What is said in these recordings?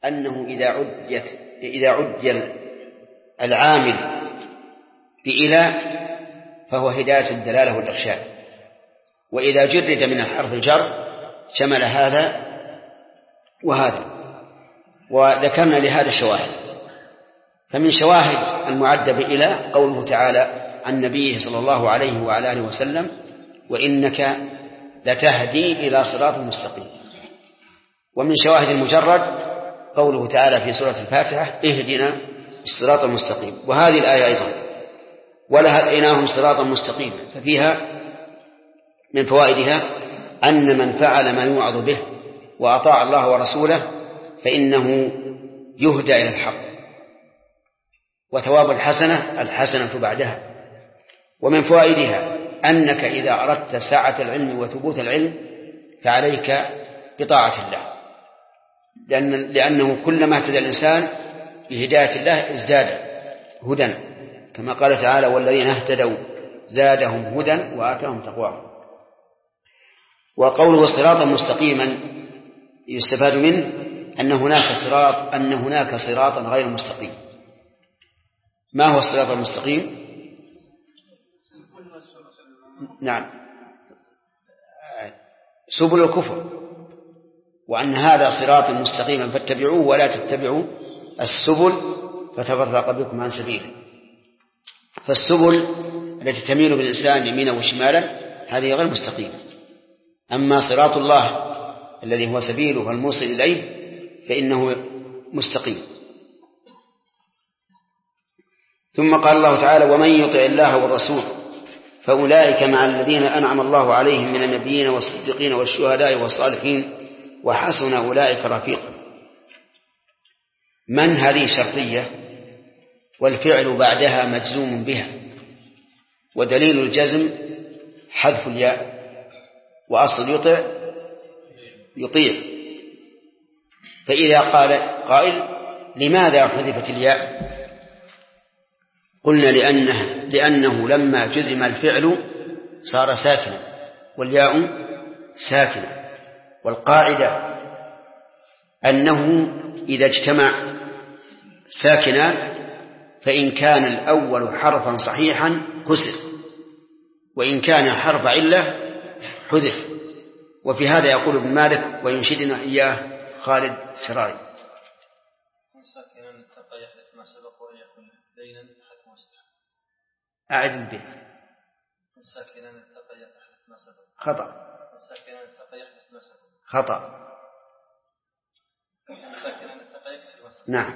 أنه إذا عجل العامل بإلى فهو هداية الدلالة والإرشاد، وإذا جرد من حرف الجر شمل هذا وهذا. وذكرنا لهذا الشواهد. فمن شواهد المعدة بإلى قوله تعالى عن نبيه صلى الله عليه وعلى آله وسلم: وإنك لتهدي إلى صراط مستقيم. ومن شواهد المجرد قوله تعالى في سورة الفاتحة: اهدنا الصراط المستقيم. وهذه الآية أيضا: ولهديناهم صراطا مستقيما. ففيها من فوائدها أن من فعل ما يوعظ به وأطاع الله ورسوله فإنه يهدى إلى الحق، وثواب الحسنة بعدها. ومن فوائدها أنك إذا أردت سعة العلم وثبوت العلم فعليك بطاعة الله، لأنه كلما اهتدى الإنسان بهداية الله ازداد هدى، كما قال تعالى: والذين اهتدوا زادهم هدى وآتاهم تقواهم. وقوله صراطا مستقيما يستفاد منه أن هناك صراطا غير مستقيم. ما هو الصراط المستقيم؟ نعم، سبل الكفر، وأن هذا صراط مستقيما فاتبعوه ولا تتبعوا السبل فتفرق بكم عن سبيله. فالسبل التي تميل بالإنسان يمينا وشمالا هذه غير مستقيمة. أما صراط الله الذي هو سبيله الموصل إليه فإنه مستقيم. ثم قال الله تعالى: ومن يطع الله والرسول فأولئك مع الذين أنعم الله عليهم من النبيين والصديقين والشهداء والصالحين وحسن أولئك رفيقا. من هذه شرطية، والفعل بعدها مجزوم بها، ودليل الجزم حذف الياء، وأصل يطيع. فإذا قال قائل: لماذا حذفت الياء؟ قلنا لأنه لما جزم الفعل صار ساكنا والياء ساكنة، والقاعدة أنه إذا اجتمع ساكنا فإن كان الأول حرفا صحيحا كسر، وإن كان حرف علة حذف. وفي هذا يقول ابن مالك وينشدنا إياه خالد شراري: أعد البيت. خطأ. نعم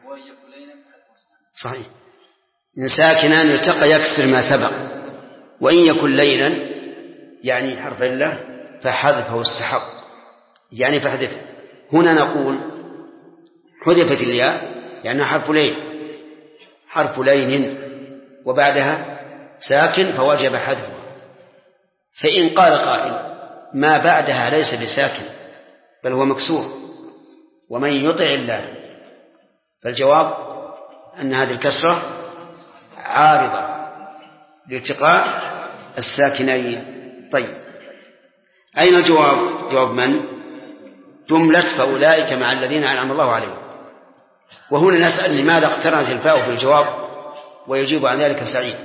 صحيح. إن ساكنا يلتقى يكسر ما سبق، وإن يكن لينا يعني حرف الله فحذفه استحق يعني فحذفه. هنا نقول حذفت الياء يعني حرف لين وبعدها ساكن فوجب حذفه. فإن قال قائل: ما بعدها ليس بساكن بل هو مكسور، ومن يطع الله، فالجواب أن هذه الكسرة عارضة لالتقاء الساكنين. طيب، أين الجواب؟ جواب من؟ جملة فأولئك مع الذين أنعم الله عليهم. وهنا نسأل: لماذا اقترنت الفاء في الجواب؟ ويجيب عن ذلك سعيد: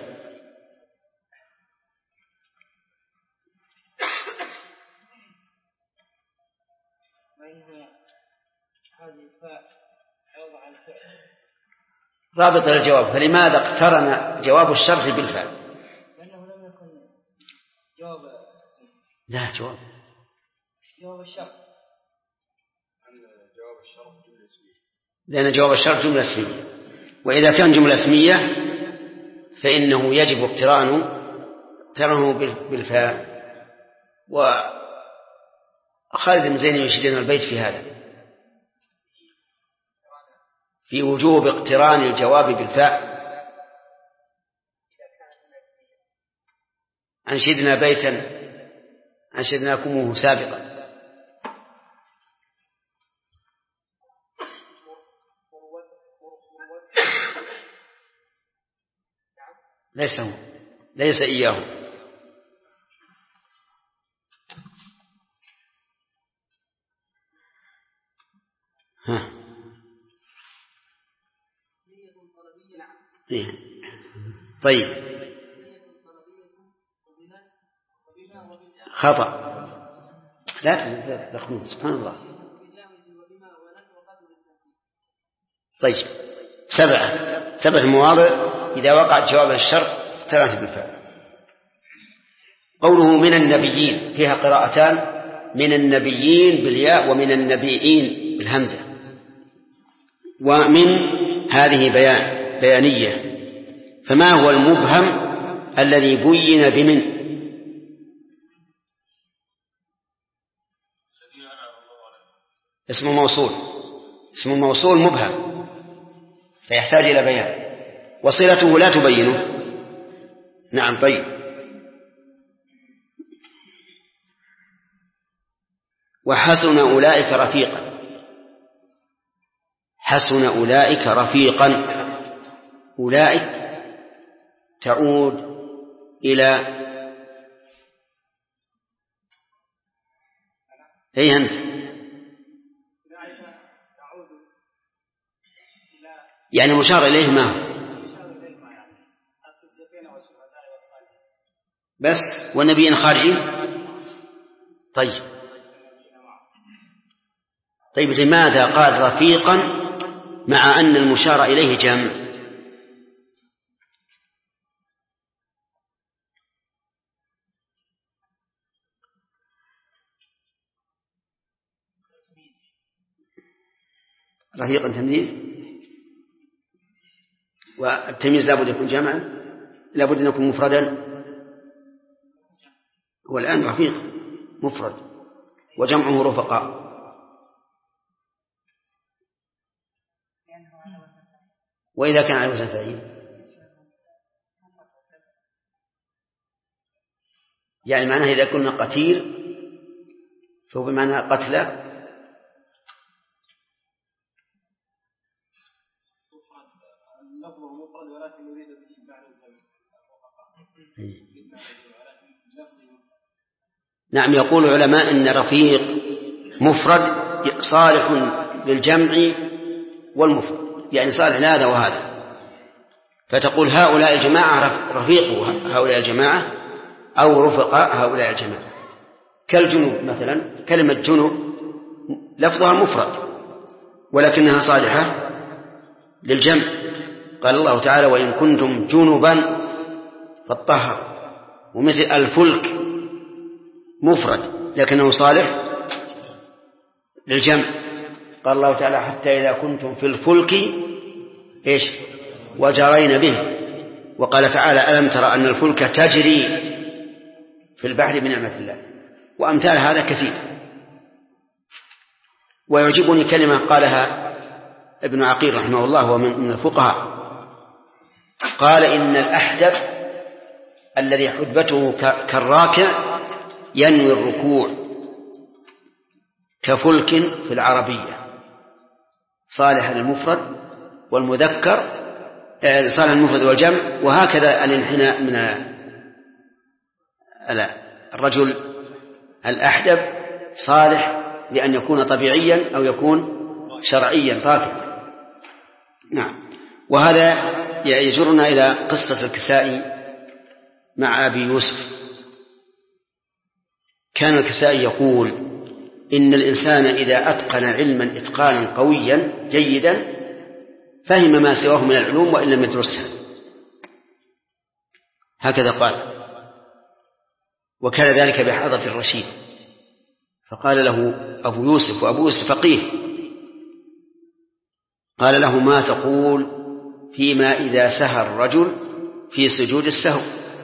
رابط الجواب. فلماذا اقترن جواب الشرط بالفاء؟ لأنه لم يكن جواب الشرط. لأن جواب الشرط جملة اسمية، وإذا كان جملة اسمية فإنه يجب اقترانه بالفاء. وخالد بن زين يشيدنا البيت في هذا، في وجوب اقتران الجواب بالفاء. أنشدنا بيتا أنشدناكموه سابقا. ليس إياه. طيب خطأ، لا تخنون سبحان الله. طيب 7 مواضع إذا وقعت جواب الشرط اقترنت بالفعل. قوله من النبيين فيها قراءتان، من النبيين بالياء ومن النبيين بالهمزة. ومن هذه بيانية، فما هو المبهم الذي بين بمن؟ اسم موصول مبهم فيحتاج إلى بيان، وصلته لا تبينه. نعم طيب. وحسن أولئك رفيقا، حسن أولئك رفيقا، أولئك تعود إلى أي أنت يعني مشار إليه ما هو بس، والنبيين خارجين. طيب لماذا قال رفيقا مع أن المشار إليه جمع؟ رفيقا تمييز، والتمييز لابد يكون جمعا، لابد أن يكون مفردا. والآن رفيق مفرد وجمعه رفقاء. وإذا كان على وزن فعيل يعني معناه إذا كنا قتيل فهو بمعنى قتلى. نعم. يقول العلماء إن رفيق مفرد صالح للجمع والمفرد، يعني صالح لهذا وهذا، فتقول هؤلاء الجماعة رفيق هؤلاء الجماعة أو رفقاء هؤلاء الجماعة. كالجنوب مثلا، كلمة جنوب لفظها مفرد ولكنها صالحة للجمع. قال الله تعالى وإن كنتم جنبا فاطهروا. ومثل الفلك مفرد لكنه صالح للجمع. قال الله تعالى حتى إذا كنتم في الفلك إيش وجرين به. وقال تعالى ألم ترى أن الفلك تجري في البحر بنعمة الله. وأمثال هذا كثير. ويعجبني كلمة قالها ابن عقيل رحمه الله وهو من الفقهاء، قال إن الأحدب الذي حدبته كالراكع ينوي الركوع كفلك في العربية، صالح للمفرد والمذكر، صالح للمفرد والجمع. وهكذا الانحناء من الرجل الأحدب صالح لأن يكون طبيعيا أو يكون شرعيا راكعا. نعم. وهذا يجرنا إلى قصة الكسائي مع أبي يوسف. كان الكسائي يقول إن الإنسان إذا أتقن علما إتقانا قويا جيدا فهم ما سواه من العلوم وإن لم يدرسها. هكذا قال. وكان ذلك بحضرة الرشيد، فقال له أبو يوسف، وأبو يوسف فقيه، قال له ما تقول فيما إذا سهى الرجل في سجود السهو؟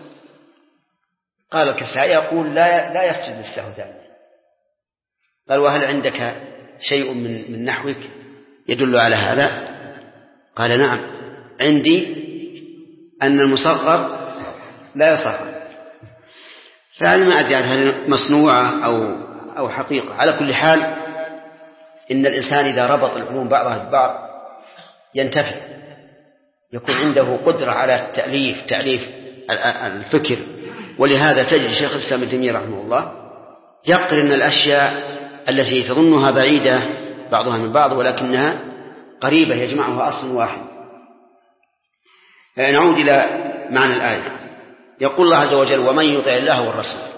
قال الكسائي يقول لا يسجد للسهو ثانيا. قال وهل عندك شيء من نحوك يدل على هذا؟ قال نعم عندي أن المصغر لا يصغر. فهذا ما أدري هل مصنوعة أو حقيقة. على كل حال إن الإنسان إذا ربط العلوم بعضها ببعض ينتفع، يكون عنده قدرة على تأليف الفكر. ولهذا تجد شيخ الإسلام ابن تيمية رحمه الله يقرن الأشياء التي تظنها بعيدة بعضها من بعض ولكنها قريبة، يجمعها أصل واحد. نعود إلى معنى الآية. يقول الله عز وجل: ومن يطع الله والرسول.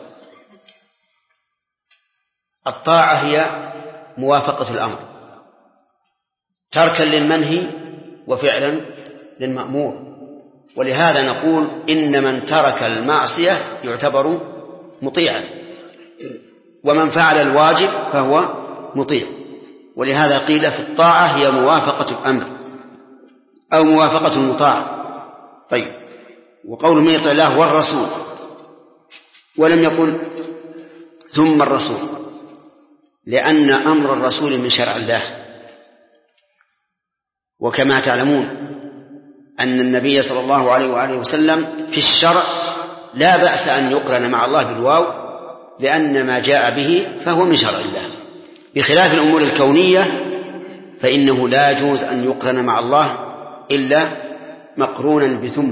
الطاعة هي موافقة الأمر، تركا للمنهي وفعلا للمأمور. ولهذا نقول إن من ترك المعصية يعتبر مطيعا، ومن فعل الواجب فهو مطيع. ولهذا قيل في الطاعة هي موافقة الأمر أو موافقة المطاع. طيب، وقول من يطع الله والرسول، ولم يقل ثم الرسول، لأن أمر الرسول من شرع الله. وكما تعلمون أن النبي صلى الله عليه وآله وسلم في الشرع لا بأس أن يقرن مع الله بالواو، لأن ما جاء به فهو من شرع الله، بخلاف الأمور الكونية فإنه لا يجوز أن يقرن مع الله إلا مقرونا بثم.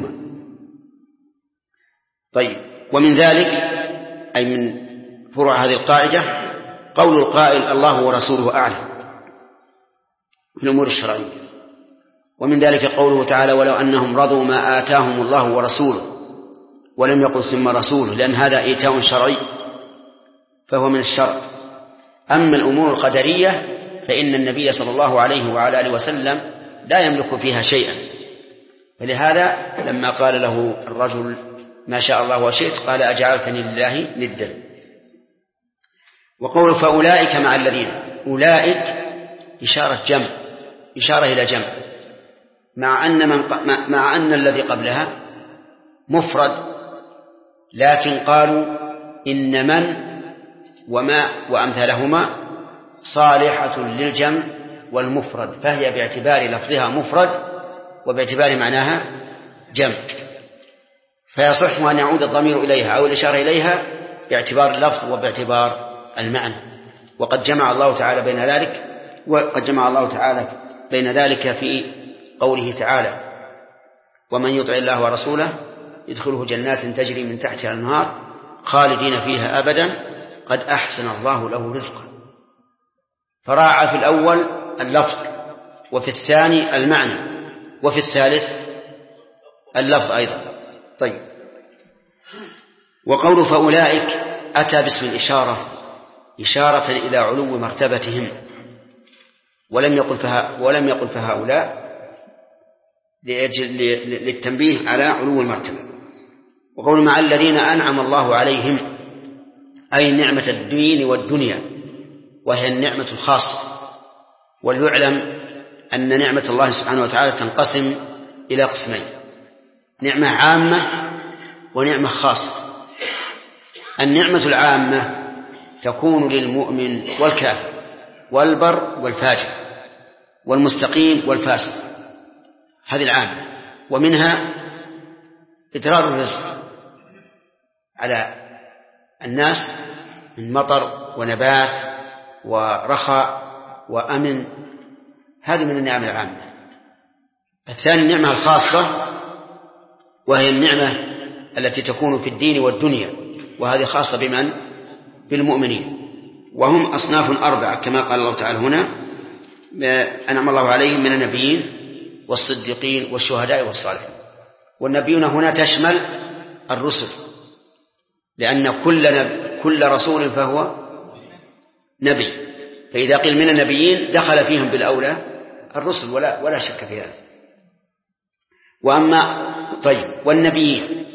طيب، ومن ذلك أي من فروع هذه القاعدة قول القائل: الله ورسوله أعلم في الأمور الشرعية. ومن ذلك قوله تعالى: ولو أنهم رضوا ما آتاهم الله ورسوله، ولم يقل ثم رسوله، لأن هذا إيتاء شرعي فهو من الشرع. أما الأمور القدرية فإن النبي صلى الله عليه وعلى آله وسلم لا يملك فيها شيئا، فلهذا لما قال له الرجل: ما شاء الله وشئت، قال: أجعلتني لله ندا. وقول فأولئك مع الذين، أولئك إشارة إلى جمع، مع أن الذي قبلها مفرد، لكن قالوا إن من وما وأمثالهما صالحة للجمع والمفرد، فهي باعتبار لفظها مفرد وباعتبار معناها جمع، فيصح أن يعود الضمير إليها أو الإشارة إليها باعتبار اللفظ وباعتبار المعنى. وقد جمع الله تعالى بين ذلك في قوله تعالى: ومن يطع الله ورسوله يدخله جنات تجري من تحتها الأنهار خالدين فيها أبدا قد أحسن الله له رزقا. فراعى في الأول اللفظ، وفي الثاني المعنى، وفي الثالث اللفظ أيضا. طيب، وقول فأولئك أتى باسم الإشارة إشارة إلى علو مرتبتهم، ولم يقل فهؤلاء للتنبيه على علو المرتبة. وقول مع الذين أنعم الله عليهم، أي نعمة الدين والدنيا، وهي النعمة الخاصة. وليعلم أن نعمة الله سبحانه وتعالى تنقسم إلى قسمين: نعمة عامة ونعمة خاصة. النعمة العامة تكون للمؤمن والكافر والبر والفاجر والمستقيم والفاسق، هذه العامة. ومنها إدرار الرزق على الناس من مطر ونبات ورخاء وأمن، هذه من النعم العامة. الثاني النعمة الخاصة، وهي النعمة التي تكون في الدين والدنيا، وهذه خاصة بمن؟ بالمؤمنين، وهم أصناف 4 كما قال الله تعالى هنا: أنعم الله عليهم من النبيين والصديقين والشهداء والصالحين. والنبيون هنا تشمل الرسل، لأن كل رسول فهو نبي، فإذا قيل من النبيين دخل فيهم بالأولى الرسل ولا شك في هذا. طيب، والنبيين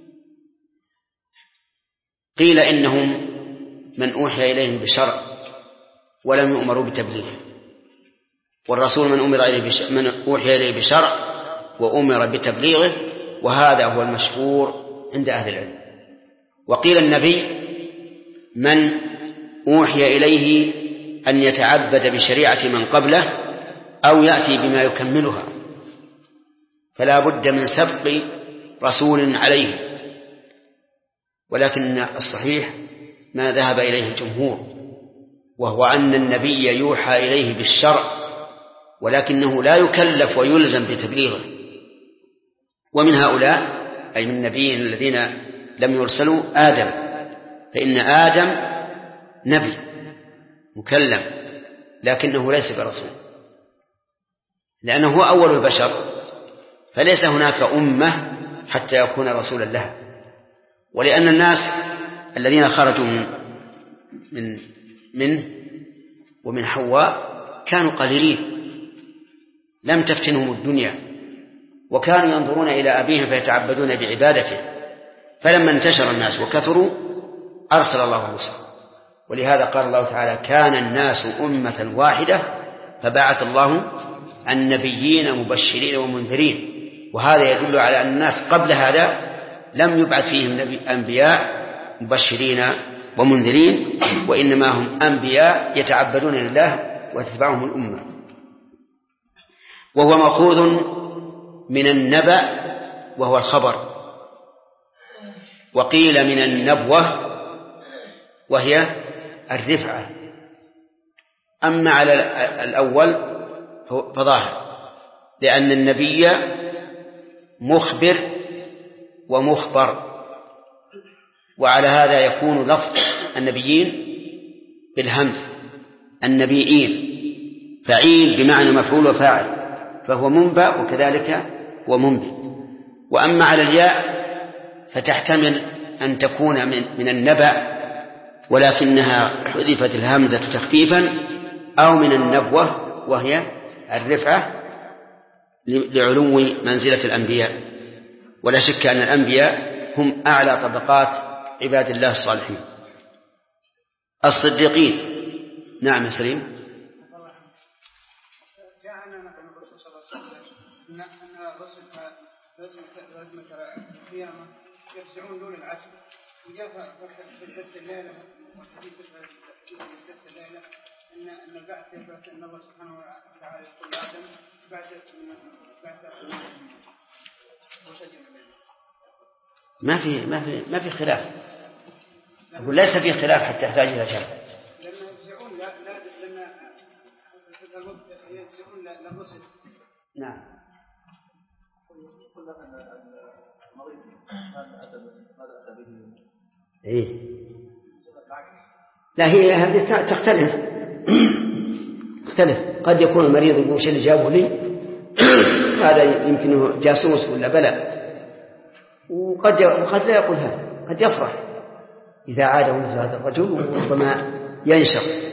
قيل إنهم من أوحي إليهم بشرع ولم يؤمروا بتبليغه، والرسول من أوحي إليه بشرع وأمر بتبليغه، وهذا هو المشهور عند أهل العلم. وقيل النبي من أوحي إليه أن يتعبد بشريعة من قبله أو يأتي بما يكملها، فلا بد من سبق رسول عليه. ولكن الصحيح ما ذهب إليه الجمهور، وهو أن النبي يوحى إليه بالشرع، ولكنه لا يكلف ويلزم بتبليغه. ومن هؤلاء أي من النبيين الذين لم يرسلوا آدم، فإن آدم نبي مكلم لكنه ليس برسول، لأنه هو أول البشر، فليس هناك أمة حتى يكون رسولا لها. ولأن الناس الذين خرجوا منه ومن حواء كانوا قليلين، لم تفتنهم الدنيا، وكانوا ينظرون إلى أبيهم فيتعبدون بعبادته. فلما انتشر الناس وكثروا أرسل الله موسى. ولهذا قال الله تعالى: كان الناس أمة واحدة فبعث الله النبيين مبشرين ومنذرين. وهذا يدل على أن الناس قبل هذا لم يبعث فيهم أنبياء مبشرين ومنذرين، وإنما هم أنبياء يتعبدون لله وتتبعهم الأمة. وهو مأخوذ من النبأ وهو الخبر، وقيل من النبوة وهي الرفعة. أما على الأول فظاهر، لأن النبي مخبر ومخبر، وعلى هذا يكون لفظ النبيين بالهمز النبيين، فعيل بمعنى مفعول وفاعل، فهو منبأ وكذلك هو منبئ. وأما على الياء فتحتمل أن تكون من النبأ ولكنها حذفت الهمزة تخفيفا، أو من النبوة وهي الرفعة لعلو منزلة الأنبياء. ولا شك أن الأنبياء هم أعلى طبقات عباد الله الصالحين الصديقين. نعم يا سليم. جاءنا مثلا الرسول صلى الله عليه وسلم أن الرسل لازمة القيامة يفزعون دون العسل، وجاء في الدرس الليلة والحديث في الدرس الليلة أن البعث يبعث أن الله سبحانه وتعالى يقول آدم بعث ما في خلاف. أقول ليس في خلاف حتى يحتاج إلى شرح. لما يفزعون لما يفزعون للرسل. نعم. إيه. لا، هي هذه تختلف. قد يكون المريض يقول شيء اللي جابه لي هذا يمكنه جاسوس ولا بلاء، وقد لا يقول هذا، قد يفرح إذا عاد مثل هذا الرجل وربما ينشر.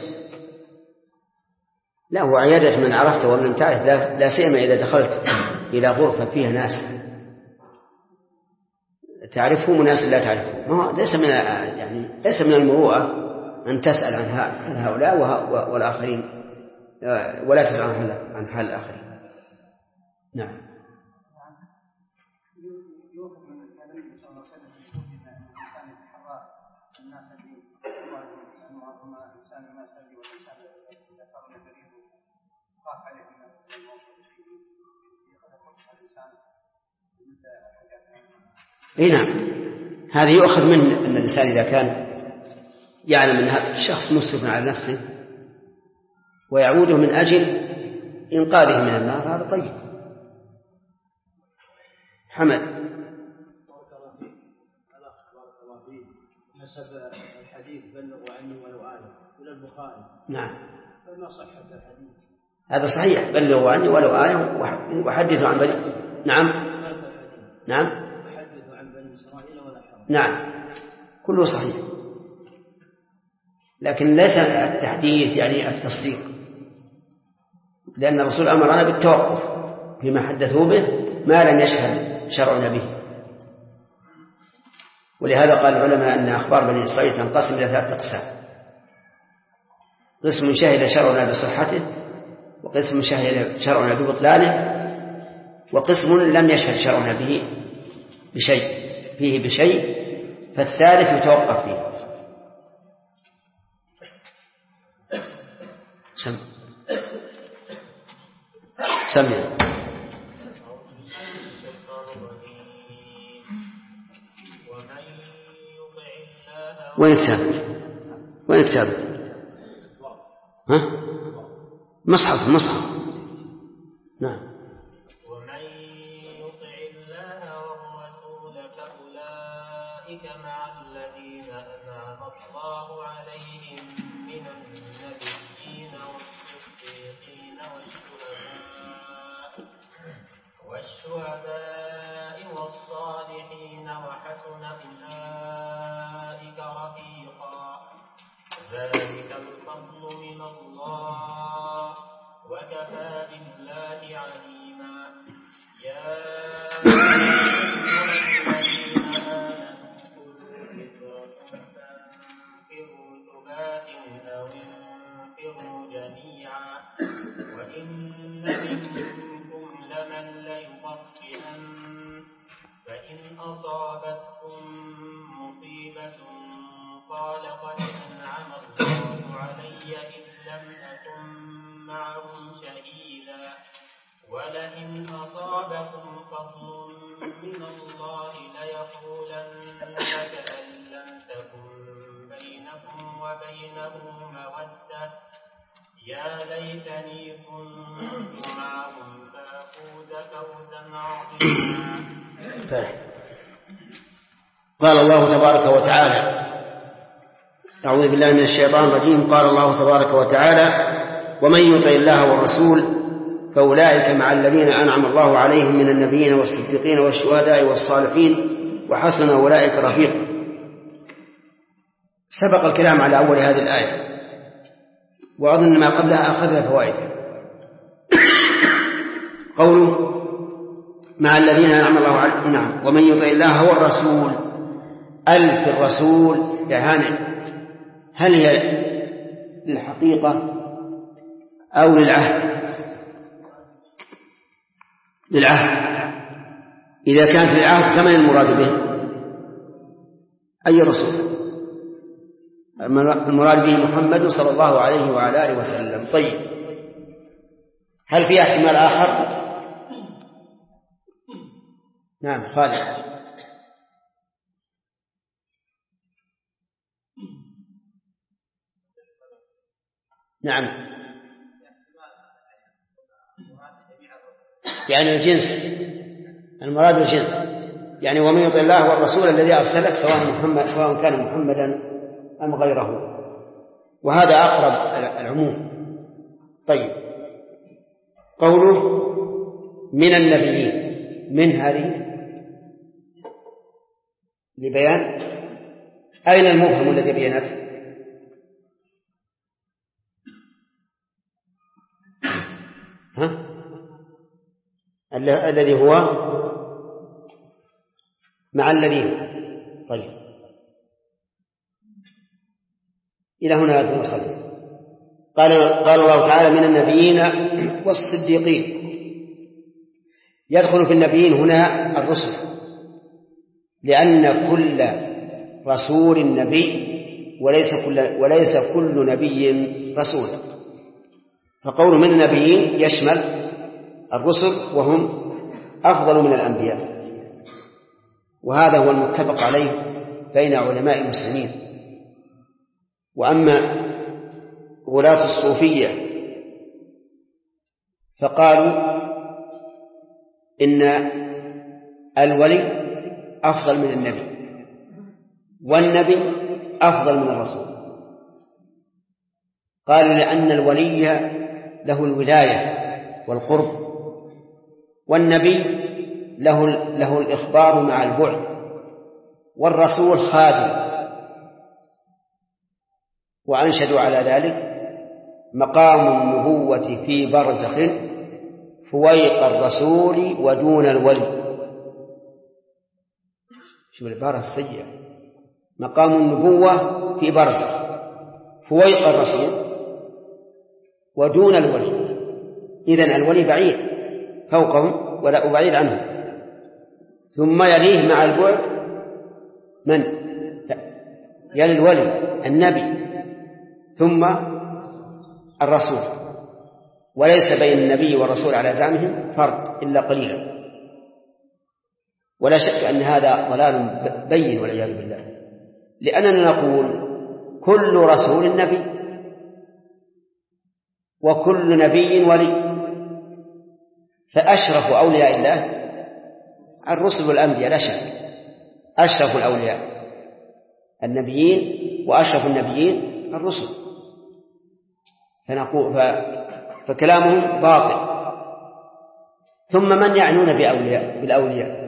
لا، هو عيادة من عرفته ومن تعرف، لا سيما إذا دخلت إلى غرفة فيها ناس تعرفهم وناس لا تعرفهم، ليس من المروءة أن تسأل عن هؤلاء والآخرين، ولا تسأل عن حال الآخرين. نعم. اي نعم، هذا يؤخذ من أن الإنسان إذا كان يعلم أن هذا الشخص مسرف على نفسه ويعوده من أجل إنقاذه من النار، هذا طيب. حمد. نسب الحديث بلغوا عني ولو آية إلى البخاري. نعم. فما صحة الحديث؟ هذا صحيح، بلغوا عني ولو آية وحدثوا عن بني. نعم. وحدثوا عن بني إسرائيل ولا حرج. نعم، كله صحيح، لكن ليس التحديث يعني التصديق، لأن الرسول أمرنا بالتوقف فيما حدثوا به ما لم يشهد شرعنا به. ولهذا قال العلماء أن أخبار بني إسرائيل تنقسم إلى 3 أقسام: قسم شهد شرعنا بصحته، وقسم شهد شرعنا ببطلانه، وقسم لم يشهد شرعنا فيه بشيء، فالثالث يتوقف فيه. سمع. وين الكتاب؟ ها؟ مصحف. نعم. ومن يطع الله والرسول فأولئك مع الذين أنعم الله عليهم من النبيين والصديقين والشهداء الفضل من الله وكفى بالله عليما يا أيها الذين آمنوا فانفروا ثبات أو انفروا جميعا وإن منكم لمن ليبطئن فإن أصابتكم مصيبة قال قد أنعم الله علي إذ لم أكن معهم شهيدا ولئن أصابكم فضل من الله ليقولن كأن لم تكن بينكم وبينه مودة يا ليتني كنت معهم فأفوز فوزا عظيما. قال الله تبارك وتعالى أعوذ بالله من الشيطان الرجيم. قال الله تبارك وتعالى ومن يطع الله والرسول فأولئك مع الذين أنعم الله عليهم من النبيين والصديقين والشهداء والصالحين وحسن أولئك رفيقا. سبق الكلام على أول هذه الآية وأظن ما قبلها أخذنا فوائد. قوله مع الذين أنعم الله عليهم. نعم. ومن يطع الله والرسول ألف الرسول يا هانئ هل هي للحقيقة أو للعهد؟ للعهد. إذا كانت للعهد فمن المراد به؟ أي رسول؟ المراد به محمد صلى الله عليه وعلى آله وسلم. طيب هل في احتمال آخر؟ نعم خالد. نعم يعني الجنس المراد الجنس يعني ومن يطع الله والرسول الذي أرسله سواء كان محمدا أم غيره وهذا أقرب العموم. طيب قوله من النبيين من هذه لبيان أين المفهم الذي بينته؟ الذي هو مع الذين. طيب إلى هنا نصل. قال الله تعالى من النبيين والصديقين. يدخل في النبيين هنا الرسل لأن كل رسول نبي وليس كل نبي رسول. فقول من النبيين يشمل الرسل وهم أفضل من الأنبياء وهذا هو المتفق عليه بين علماء المسلمين. وأما غلاة الصوفية فقالوا إن الولي أفضل من النبي والنبي أفضل من الرسول. قالوا لأن الولي له الولاية والقرب والنبي له الإخبار مع البعد والرسول خادم. وأنشدوا على ذلك مقام النبوة في برزخ فويق الرسول ودون الولي. شوف العبارة السيئة. مقام النبوة في برزخ فويق الرسول ودون الولي. إذن الولي بعيد فوقهم ولا بعيد عنهم. ثم يليه مع البعد من؟ يلي الولي النبي ثم الرسول. وليس بين النبي والرسول على زعمهم فرق إلا قليلا. ولا شك أن هذا ضلال بين والعياذ بالله. لأننا نقول كل رسول نبي وكل نبي ولي. فأشرف أولياء الله الرسل والأنبياء لا شك. أشرف الأولياء النبيين وأشرف النبيين الرسل. فكلامهم باطل. ثم من يعنون بالأولياء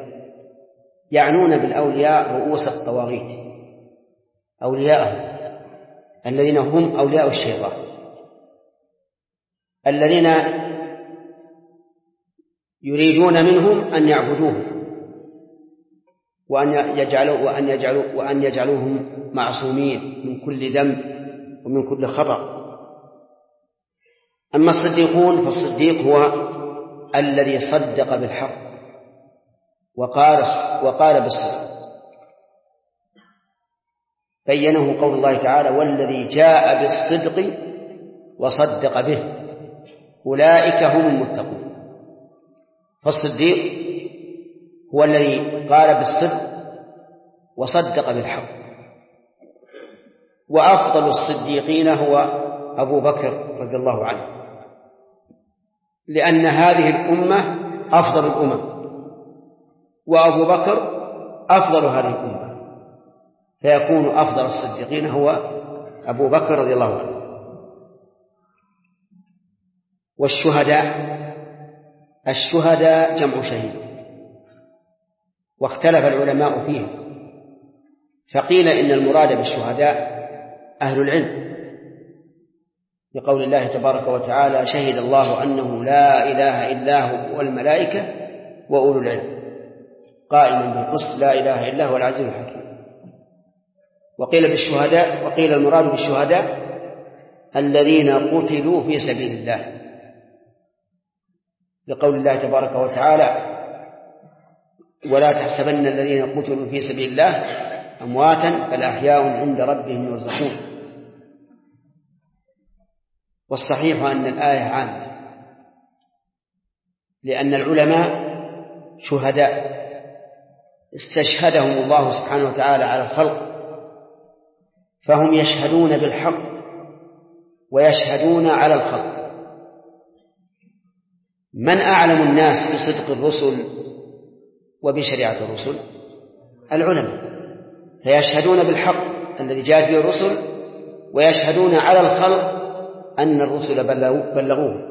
يعنون بالأولياء رؤوس الطواغيت أولياءهم الذين هم أولياء الشيطان، الذين يريدون منهم أن يعبدوه وأن يجعلوهم معصومين من كل ذنب ومن كل خطأ. أما الصديقون فالصديق هو الذي صدق بالحق وقال بالصدق، بينه قول الله تعالى: والذي جاء بالصدق وصدق به أولئك هم المتقون. فالصديق هو الذي قال بالصدق وصدق بالحق. وأفضل الصديقين هو أبو بكر رضي الله عنه، لأن هذه الأمة أفضل الأمم، وأبو بكر أفضل هذه الأمة، فيكون أفضل الصديقين هو أبو بكر رضي الله عنه. الشهداء جمع شهيد، واختلف العلماء فيه، فقيل إن المراد بالشهداء أهل العلم، بقول الله تبارك وتعالى: شهد الله أنه لا إله إلا هو والملائكة وأولو العلم قائما بالقسط لا إله إلا هو العزيز الحكيم. وقيل المراد بالشهداء الذين قتلوا في سبيل الله، لقول الله تبارك وتعالى: ولا تحسبن الذين قتلوا في سبيل الله أمواتا بل أحياء عند ربهم يرزقون. والصحيح أن الآية عامة، لأن العلماء شهداء استشهدهم الله سبحانه وتعالى على الخلق، فهم يشهدون بالحق ويشهدون على الخلق. من أعلم الناس بصدق الرسل وبشريعة الرسل؟ العلماء، فيشهدون بالحق الذي جاءت به الرسل، ويشهدون على الخلق أن الرسل بلغوه.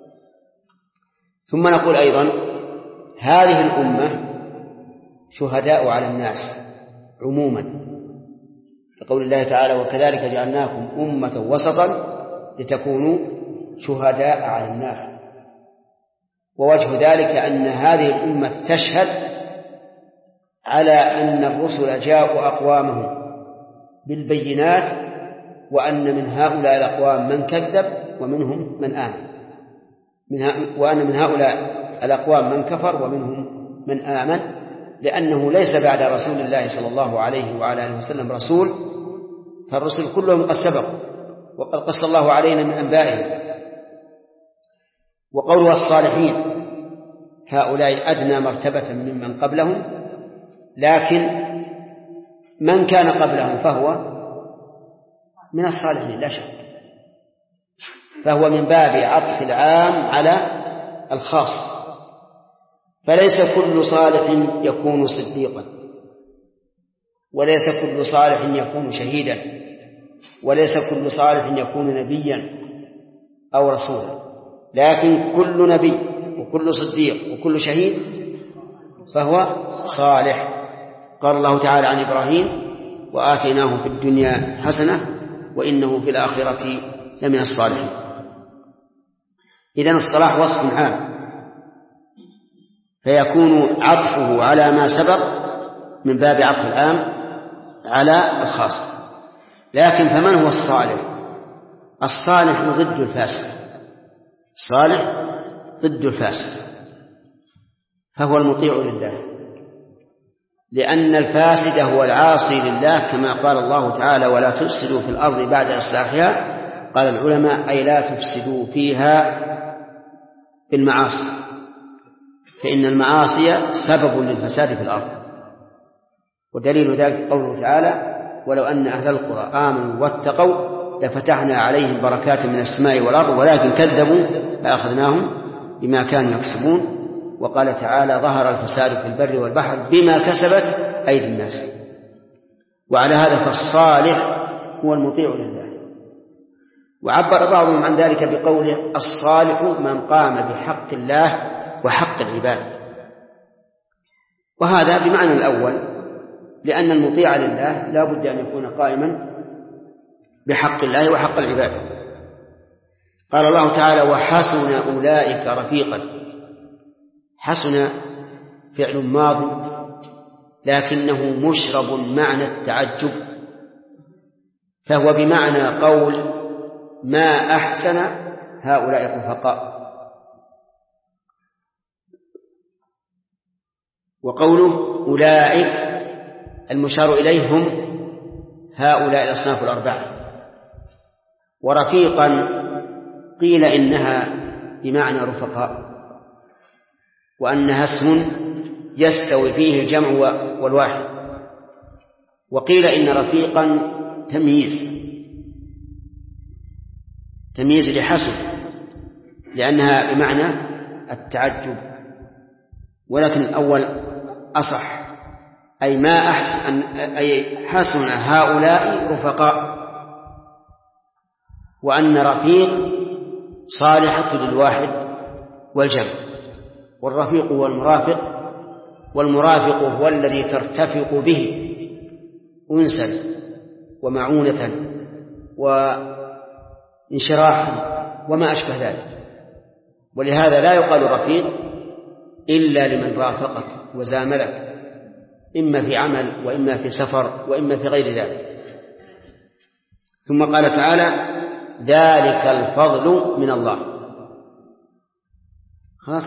ثم نقول أيضا: هذه الأمة شهداء على الناس عموما، لقول الله تعالى: وكذلك جعلناكم أمة وسطا لتكونوا شهداء على الناس. ووجه ذلك أن هذه الأمة تشهد على أن الرسل جاءوا أقوامهم بالبينات، وأن من هؤلاء الأقوام من كذب ومنهم من آمن، وأن من هؤلاء الأقوام من كفر ومنهم من آمن، لأنه ليس بعد رسول الله صلى الله عليه وعلى آله وسلم رسول، فالرسل كلهم قد سبقوا وقد قص الله علينا من أنبائهم. وقولها الصالحين هؤلاء أدنى مرتبة ممن قبلهم، لكن من كان قبلهم فهو من الصالحين لا شك، فهو من باب عطف العام على الخاص، فليس كل صالح يكون صديقا، وليس كل صالح يكون شهيدا، وليس كل صالح يكون نبيا أو رسولا، لكن كل نبي وكل صديق وكل شهيد فهو صالح. قال الله تعالى عن إبراهيم: وآتيناه في الدنيا حسنة وإنه في الآخرة لمن الصالحين. إذن الصلاح وصف عام، فيكون عطفه على ما سبق من باب عطف العام على الخاص. لكن فمن هو الصالح؟ الصالح ضد الفاسد، الصالح ضد الفاسد، فهو المطيع لله، لأن الفاسد هو العاصي لله، كما قال الله تعالى: ولا تفسدوا في الأرض بعد إصلاحها. قال العلماء: أي لا تفسدوا فيها بالمعاصي، فإن المعاصي سبب للفساد في الأرض. ودليل ذلك قوله تعالى: ولو أن أهل القرى آمنوا واتقوا لفتحنا عليهم بركات من السماء والأرض ولكن كذبوا فأخذناهم بما كانوا يكسبون. وقال تعالى: ظهر الفساد في البر والبحر بما كسبت أيدي الناس. وعلى هذا فالصالح هو المطيع لله. وعبر بعضهم عن ذلك بقوله: الصالح من قام بحق الله وحق العباد. وهذا بمعنى الأول، لأن المطيع لله لا بد أن يكون قائما بحق الله وحق العباد. قال الله تعالى وحسن أولئك رفيقا. حسن فعل ماضي لكنه مشرب معنى التعجب، فهو بمعنى قول ما أحسن هؤلاء الرفقاء. وقوله أولئك المشار إليهم هؤلاء الأصناف الأربعة. ورفيقا قيل إنها بمعنى رفقاء، وأنها اسم يستوي فيه الجمع والواحد. وقيل إن رفيقا تمييز لحسن لأنها بمعنى التعجب، ولكن الأول أصح، أي ما أحسن أي حسن هؤلاء رفقاء، وأن رفيق صالحة للواحد والجمع. والرفيق هو المرافق، والمرافق هو الذي ترتفق به أنسا ومعونة وانشراحا وما أشبه ذلك. ولهذا لا يقال رفيق إلا لمن رافقك وزاملك، إما في عمل وإما في سفر وإما في غير ذلك. ثم قال تعالى ذلك الفضل من الله. خلاص.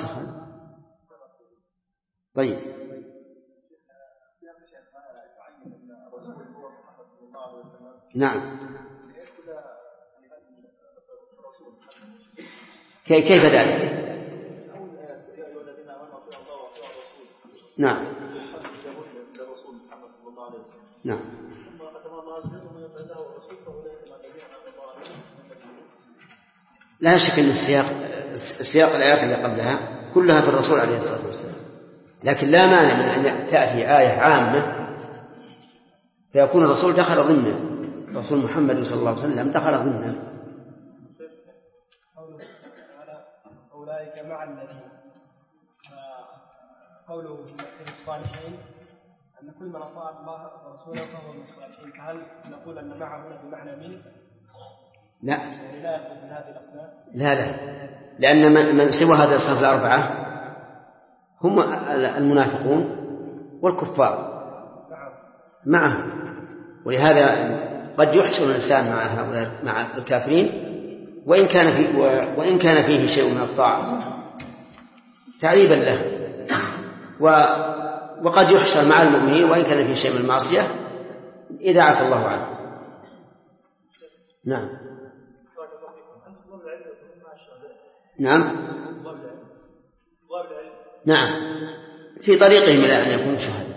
طيب نعم. كيف ذلك؟ نعم نعم. لا شك أن السياق الآيات اللي قبلها كلها في الرسول عليه الصلاة والسلام، لكن لا مانع من أن تأتي آية عامة فيكون الرسول دخل ضمنه، رسول محمد صلى الله عليه وسلم دخل ضمنه. أولئك مع الذين، قوله في الصالحين أن كل من أطاع الله ورسوله فهو من الصالحين، فهل نقول أن معه هنا بمعنى من؟ لا لا يخرج من هذه الأصناف. لا، لأن من سوى هذه الأصناف الأربعة هم المنافقون والكفار معه. ولهذا قد يحشر الإنسان مع هؤلاء مع الكافرين وإن كان فيه شيء من الطاعة تعريبا له، وقد يحشر مع المؤمنين وإن كان فيه شيء من المعصية إذا عفى الله عنه. نعم نعم في طريقهم إلى أن يكونوا شهداء،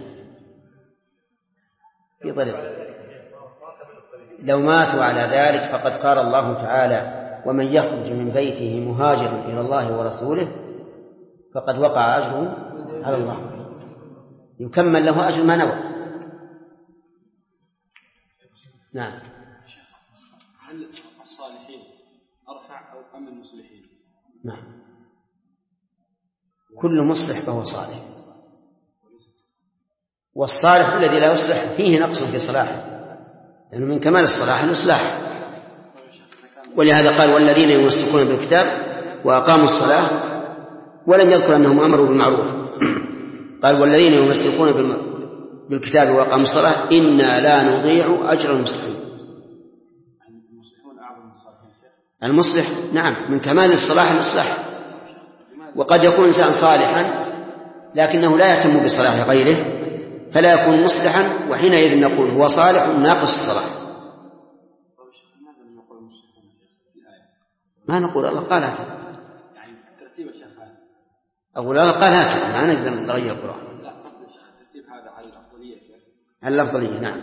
في طريق. لو ماتوا على ذلك فقد قال الله تعالى ومن يخرج من بيته مهاجرا إلى الله ورسوله فقد وقع أجره على الله، يكمل له أجر ما نوى. نعم. هل الصالحين أرفع أو أم المصلحين؟ نعم، كل مصلح فهو صالح، والصالح الذي لا يصلح فيه نقص في صلاحه، لأنه من كمال الصلاح الإصلاح. ولهذا قال والذين يمسكون بالكتاب وأقاموا الصلاة، ولم يذكر أنهم أمروا بالمعروف، قال والذين يمسكون بالكتاب وأقاموا الصلاة إنا لا نضيع أجر المصلحين. المصلح نعم من كمال الصلاح الإصلاح. وقد يكون إنسان صالحا لكنه لا يهتم بصلاح غيره فلا يكون مصلحا، وحينئذ نقول هو صالح ناقص الصلاح. ما نقول الله قال هكذا، أقول الله قال هكذا، ما نقدر نغير القرآن. لا الترتيب هذا على الأفضلية، على الأفضلية. نعم.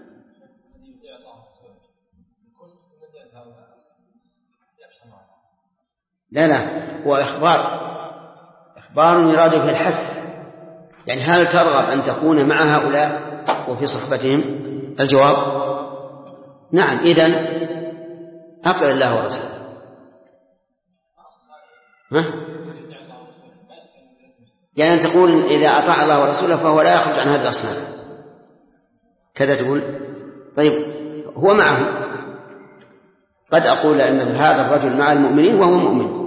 لا هو إخبار يراد في الحث، يعني هل ترغب أن تكون مع هؤلاء وفي صحبتهم؟ الجواب نعم. إذن أطع الله ورسوله. يعني أن تقول إذا أطاع الله ورسوله فهو لا يخرج عن هذه الأصناف كذا تقول. طيب هو معه قد أقول أن هذا الرجل مع المؤمنين وهو مؤمن.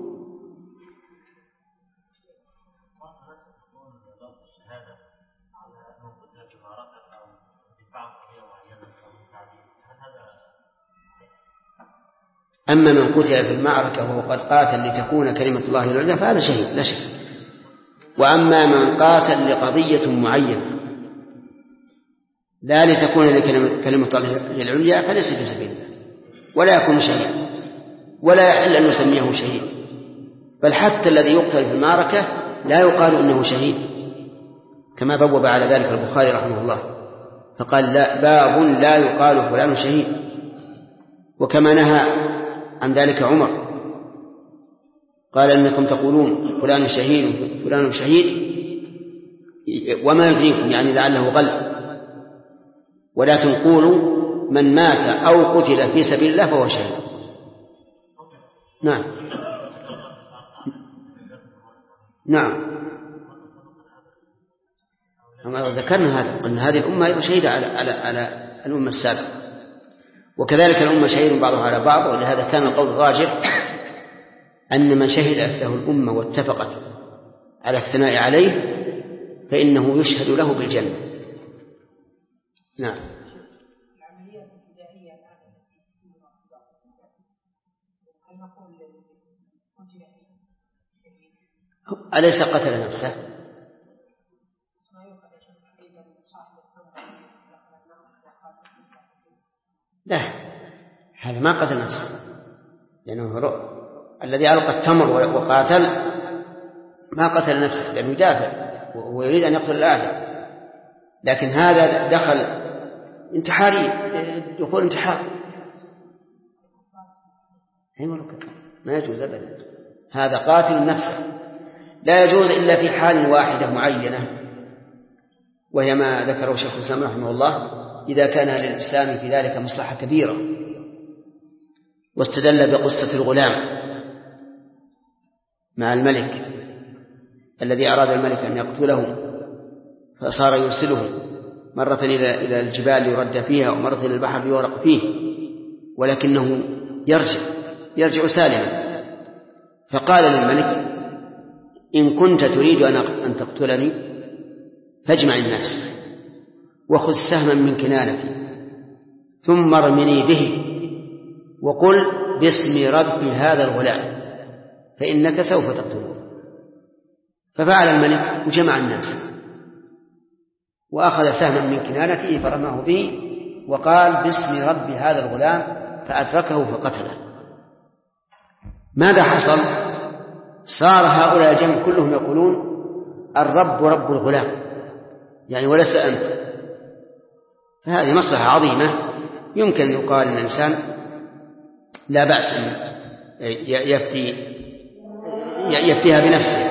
أما من قتل في المعركة وهو قد قاتل لتكون كلمة الله العليا فهذا شهيد لا شك. وأما من قاتل لقضية معينة لا لتكون كلمة الله العليا فليس في سبيل الله ولا يكون شهيدا ولا يحل أن نسميه شهيد، بل حتى الذي يقتل في المعركة لا يقال إنه شهيد، كما بوب على ذلك البخاري رحمه الله فقال لا باب لا يقال فلان شهيد. وكما نهى عن ذلك عمر قال إنكم تقولون فلان شهيد فلان شهيد وما يدريكم يعني لعله غل، ولكن قولوا من مات أو قتل في سبيل الله فهو شهيد. نعم نعم ذكرنا هذا، قلنا هذه الأمة أيضا شهيدة على الأمة السابقة، وكذلك الأمة شهيد بعضها على بعض. ولهذا كان القول الراجح أن من شهدت له الأمة واتفقت على الثناء عليه فإنه يشهد له بالجنة. نعم. أليس قتل نفسه؟ لا هذا ما قتل نفسه، لأنه الذي ألقى التمر وقاتل ما قتل نفسه لأنه يدافع ويريد أن يقتل الآخر، لكن هذا دخل انتحاري دخول انتحار ما يجوز أبدا. هذا قاتل نفسه لا يجوز إلا في حال واحدة معينة، وهي ما ذكره شيخ الإسلام رحمه الله إذا كان للإسلام في ذلك مصلحة كبيرة. واستدل بقصة الغلام مع الملك الذي أراد الملك أن يقتله فصار يرسله مرة إلى الجبال ليرد فيها ومرة إلى البحر ليغرق فيه، ولكنه يرجع سالما. فقال للملك إن كنت تريد أن تقتلني فاجمع الناس وخذ سهما من كنانتي ثم ارمني به وقل باسم رب هذا الغلام فإنك سوف تقتله. ففعل الملك وجمع الناس وأخذ سهما من كنانته فرماه به وقال باسم رب هذا الغلام فأدركه فقتله. ماذا حصل؟ صار هؤلاء الجمع كلهم يقولون الرب رب الغلام يعني وليس أنت. فهذه مصلحة عظيمة يمكن أن يقال الإنسان لا بأس أن يفتيها بنفسه.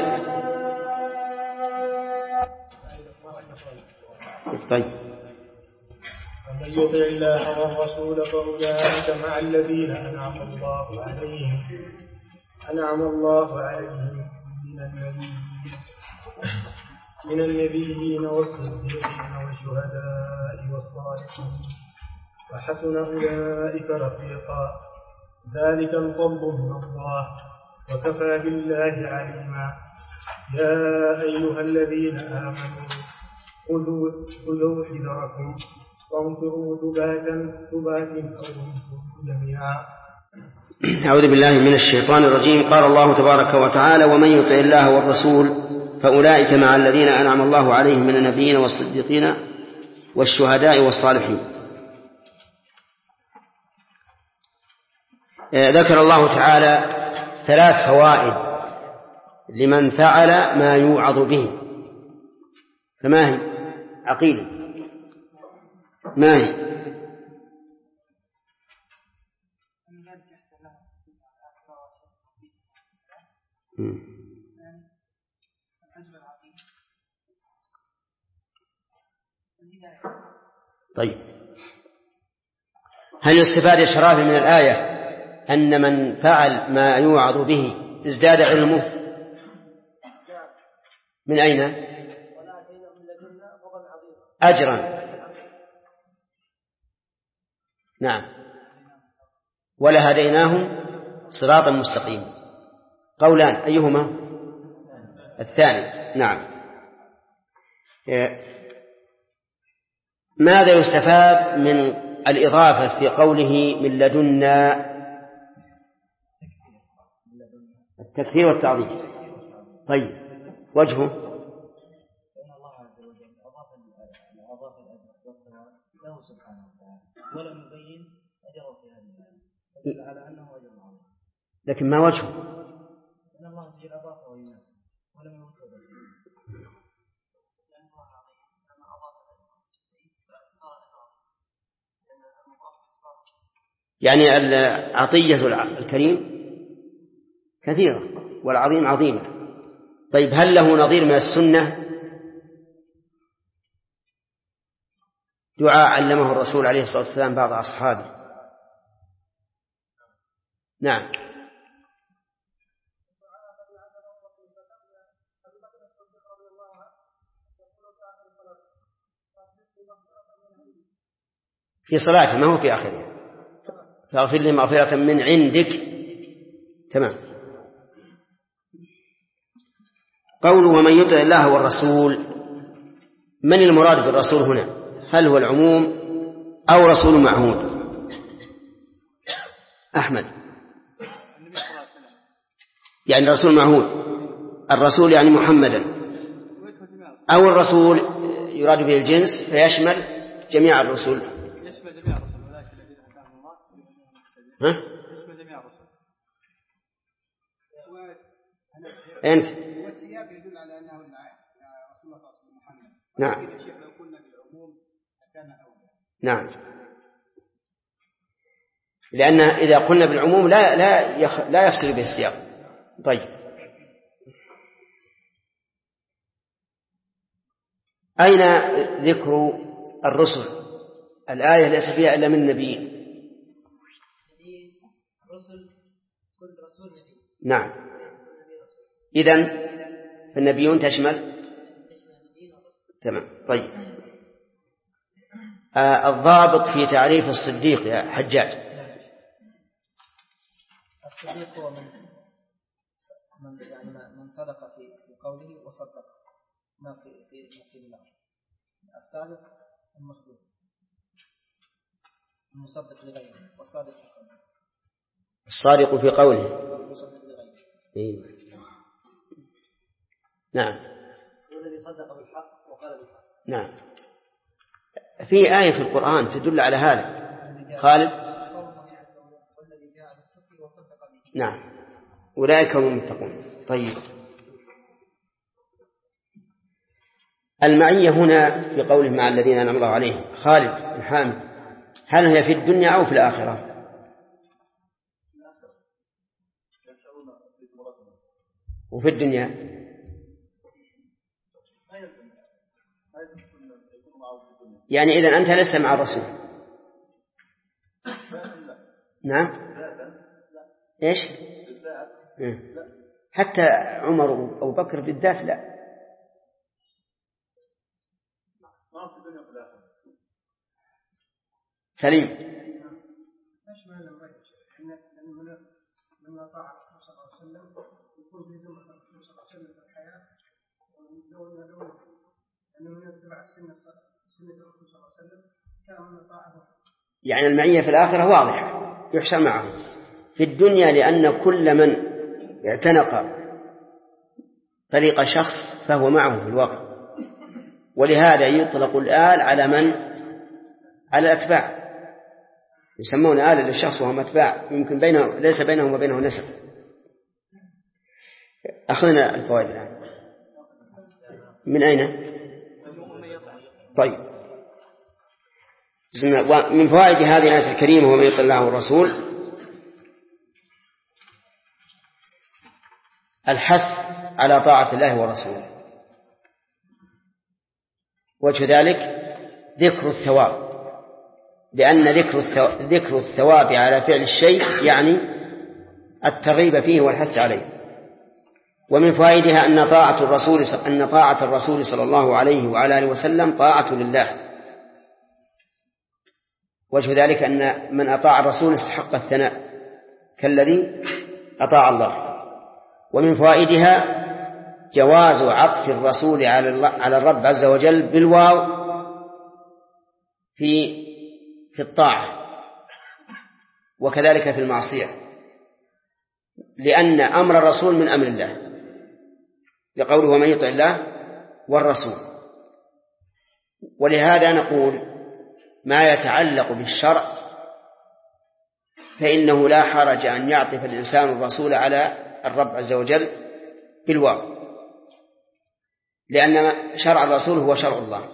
طيب ومن يطع الله والرسول فأولئك مع الذين أنعم الله عليهم من النبيين والصديقين والشهداء والصالحين وحسن أولئك رفيقا ذلك الفضل من الله وكفى بالله عليما. يا أيها الذين آمنوا خذوا حذركم وانفروا ثبات أو انفروا جميعا. أعوذ بالله من الشيطان الرجيم. قال الله تبارك وتعالى ومن يطع الله والرسول فأولئك مع الذين أنعم الله عليهم من النبيين والصديقين والشهداء والصالحين. ذكر الله تعالى 3 فوائد لمن فعل ما يوعظ به. فما هي عقيدة؟ ما هي؟ طيب هل يستفاد يا شرافي من الآية أن من فعل ما يوعظ به ازداد علمه؟ من أين؟ أجرا. نعم ولهديناهم صراطا مستقيما. قولان، أيهما؟ الثاني. نعم. ماذا يستفاد من الإضافة في قوله من لدنا؟ التكثير والتعظيم. طيب، وجهه؟ لأن الله عز وجل أضاف الأجر والثواب له سبحانه وتعالى ولم يبين أجره في هذه الآية، فدل على أنه أجر عظيم. لكن ما وجهه؟ لأن الله عز وجل أضافه للناس ولم يوجه به. يعني العطية الكريم كثيرة والعظيم عظيمة. طيب، هل له نظير من السنة؟ دعاء علمه الرسول عليه الصلاة والسلام بعض أصحابه. نعم. في صلاته، ما هو في آخرها. فاغفر لي مغفرة من عندك. تمام. قوله ومن يطع الله والرسول، من المراد بالرسول هنا؟ هل هو العموم أو رسول معهود؟ أحمد. يعني رسول معهود، الرسول يعني محمدا، أو الرسول يراد به الجنس فيشمل جميع الرسل؟ يشمل جميع الرسل، ولكن الذين هداهم الله يشمل جميع الرسل. أنت والسياق يدل على أنه رسول الله صلى الله عليه وسلم محمد. نعم. لو قلنا بالعموم كان أولى. نعم، لأن إذا قلنا بالعموم لا يفصل به السياق. طيب، أين ذكر الرسل؟ الآية ليس فيها إلا من النبيين. الرسل كل رسول نبي. نعم. إذن فالنبيون تشمل. تمام. طيب، الضابط في تعريف الصديق يا حجاج. الصديق هو من صدق في قوله وصدق ما في الله. الصادق المصدوق المصدق لغيره، والصادق في قوله. الصادق في قوله المصدق لغيره. إيه. نعم. والذي صدق بالحق وقال بالحق. نعم. في آية في القرآن تدل على هذا. خالد. نعم، أولئك هم المتقون. طيب، المعية هنا في قوله مع الذين أنعم الله عليهم. خالد الحامد، هل هي في الدنيا أو في الآخرة؟ وفي الدنيا يعني إذن أنت لست مع الرسول. نعم. إيش؟ حتى عمر أو بكر بالذات لا. سليم. نشمل الغيب من أطاع الرسول صلى الله عليه وسلم يكون في ذمة الرسول صلى الله عليه وسلم في الحياة، ولو أنه يتبع سنة الرسول صلى الله عليه وسلم كان من أطاعه. يعني المعية في الآخرة واضحة، يحشر معه. في الدنيا لأن كل من اعتنق طريق شخص فهو معه في الواقع، ولهذا يطلق الآل على من؟ على الأتباع، يسمون آل للشخص وهم أتباع، يمكن ليس بينهم وبينه نسب. أخذنا الفوائد الآن من أين؟ طيب، من فوائد هذه الآية الكريمة ومن يطع الله والرسول الحث على طاعة الله ورسوله، وجه ذلك ذكر الثواب، لأن ذكر الثواب على فعل الشيء يعني الترغيب فيه والحث عليه. ومن فوائدها أن طاعة الرسول صلى الله عليه وعلى آله وسلم طاعة لله، وجه ذلك أن من أطاع الرسول استحق الثناء كالذي أطاع الله. ومن فوائدها جواز عطف الرسول على الرب عز وجل بالواو في الطاعة، وكذلك في المعصية، لأن أمر الرسول من أمر الله، لقوله ومن يطع الله والرسول. ولهذا نقول ما يتعلق بالشرع فإنه لا حرج أن يعطف الإنسان الرسول على الرب عز وجل بالواو، لأن شرع الرسول هو شرع الله.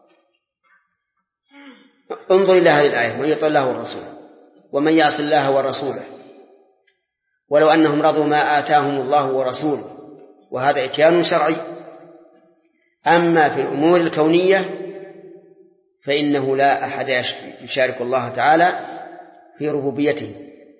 انظر إلى هذه الآية: من يطع الله والرسول ومن يعص الله ورسوله ولو أنهم رضوا ما آتاهم الله ورسوله، وهذا إتيان شرعي. أما في الأمور الكونية فإنه لا أحد يشارك الله تعالى في ربوبيته،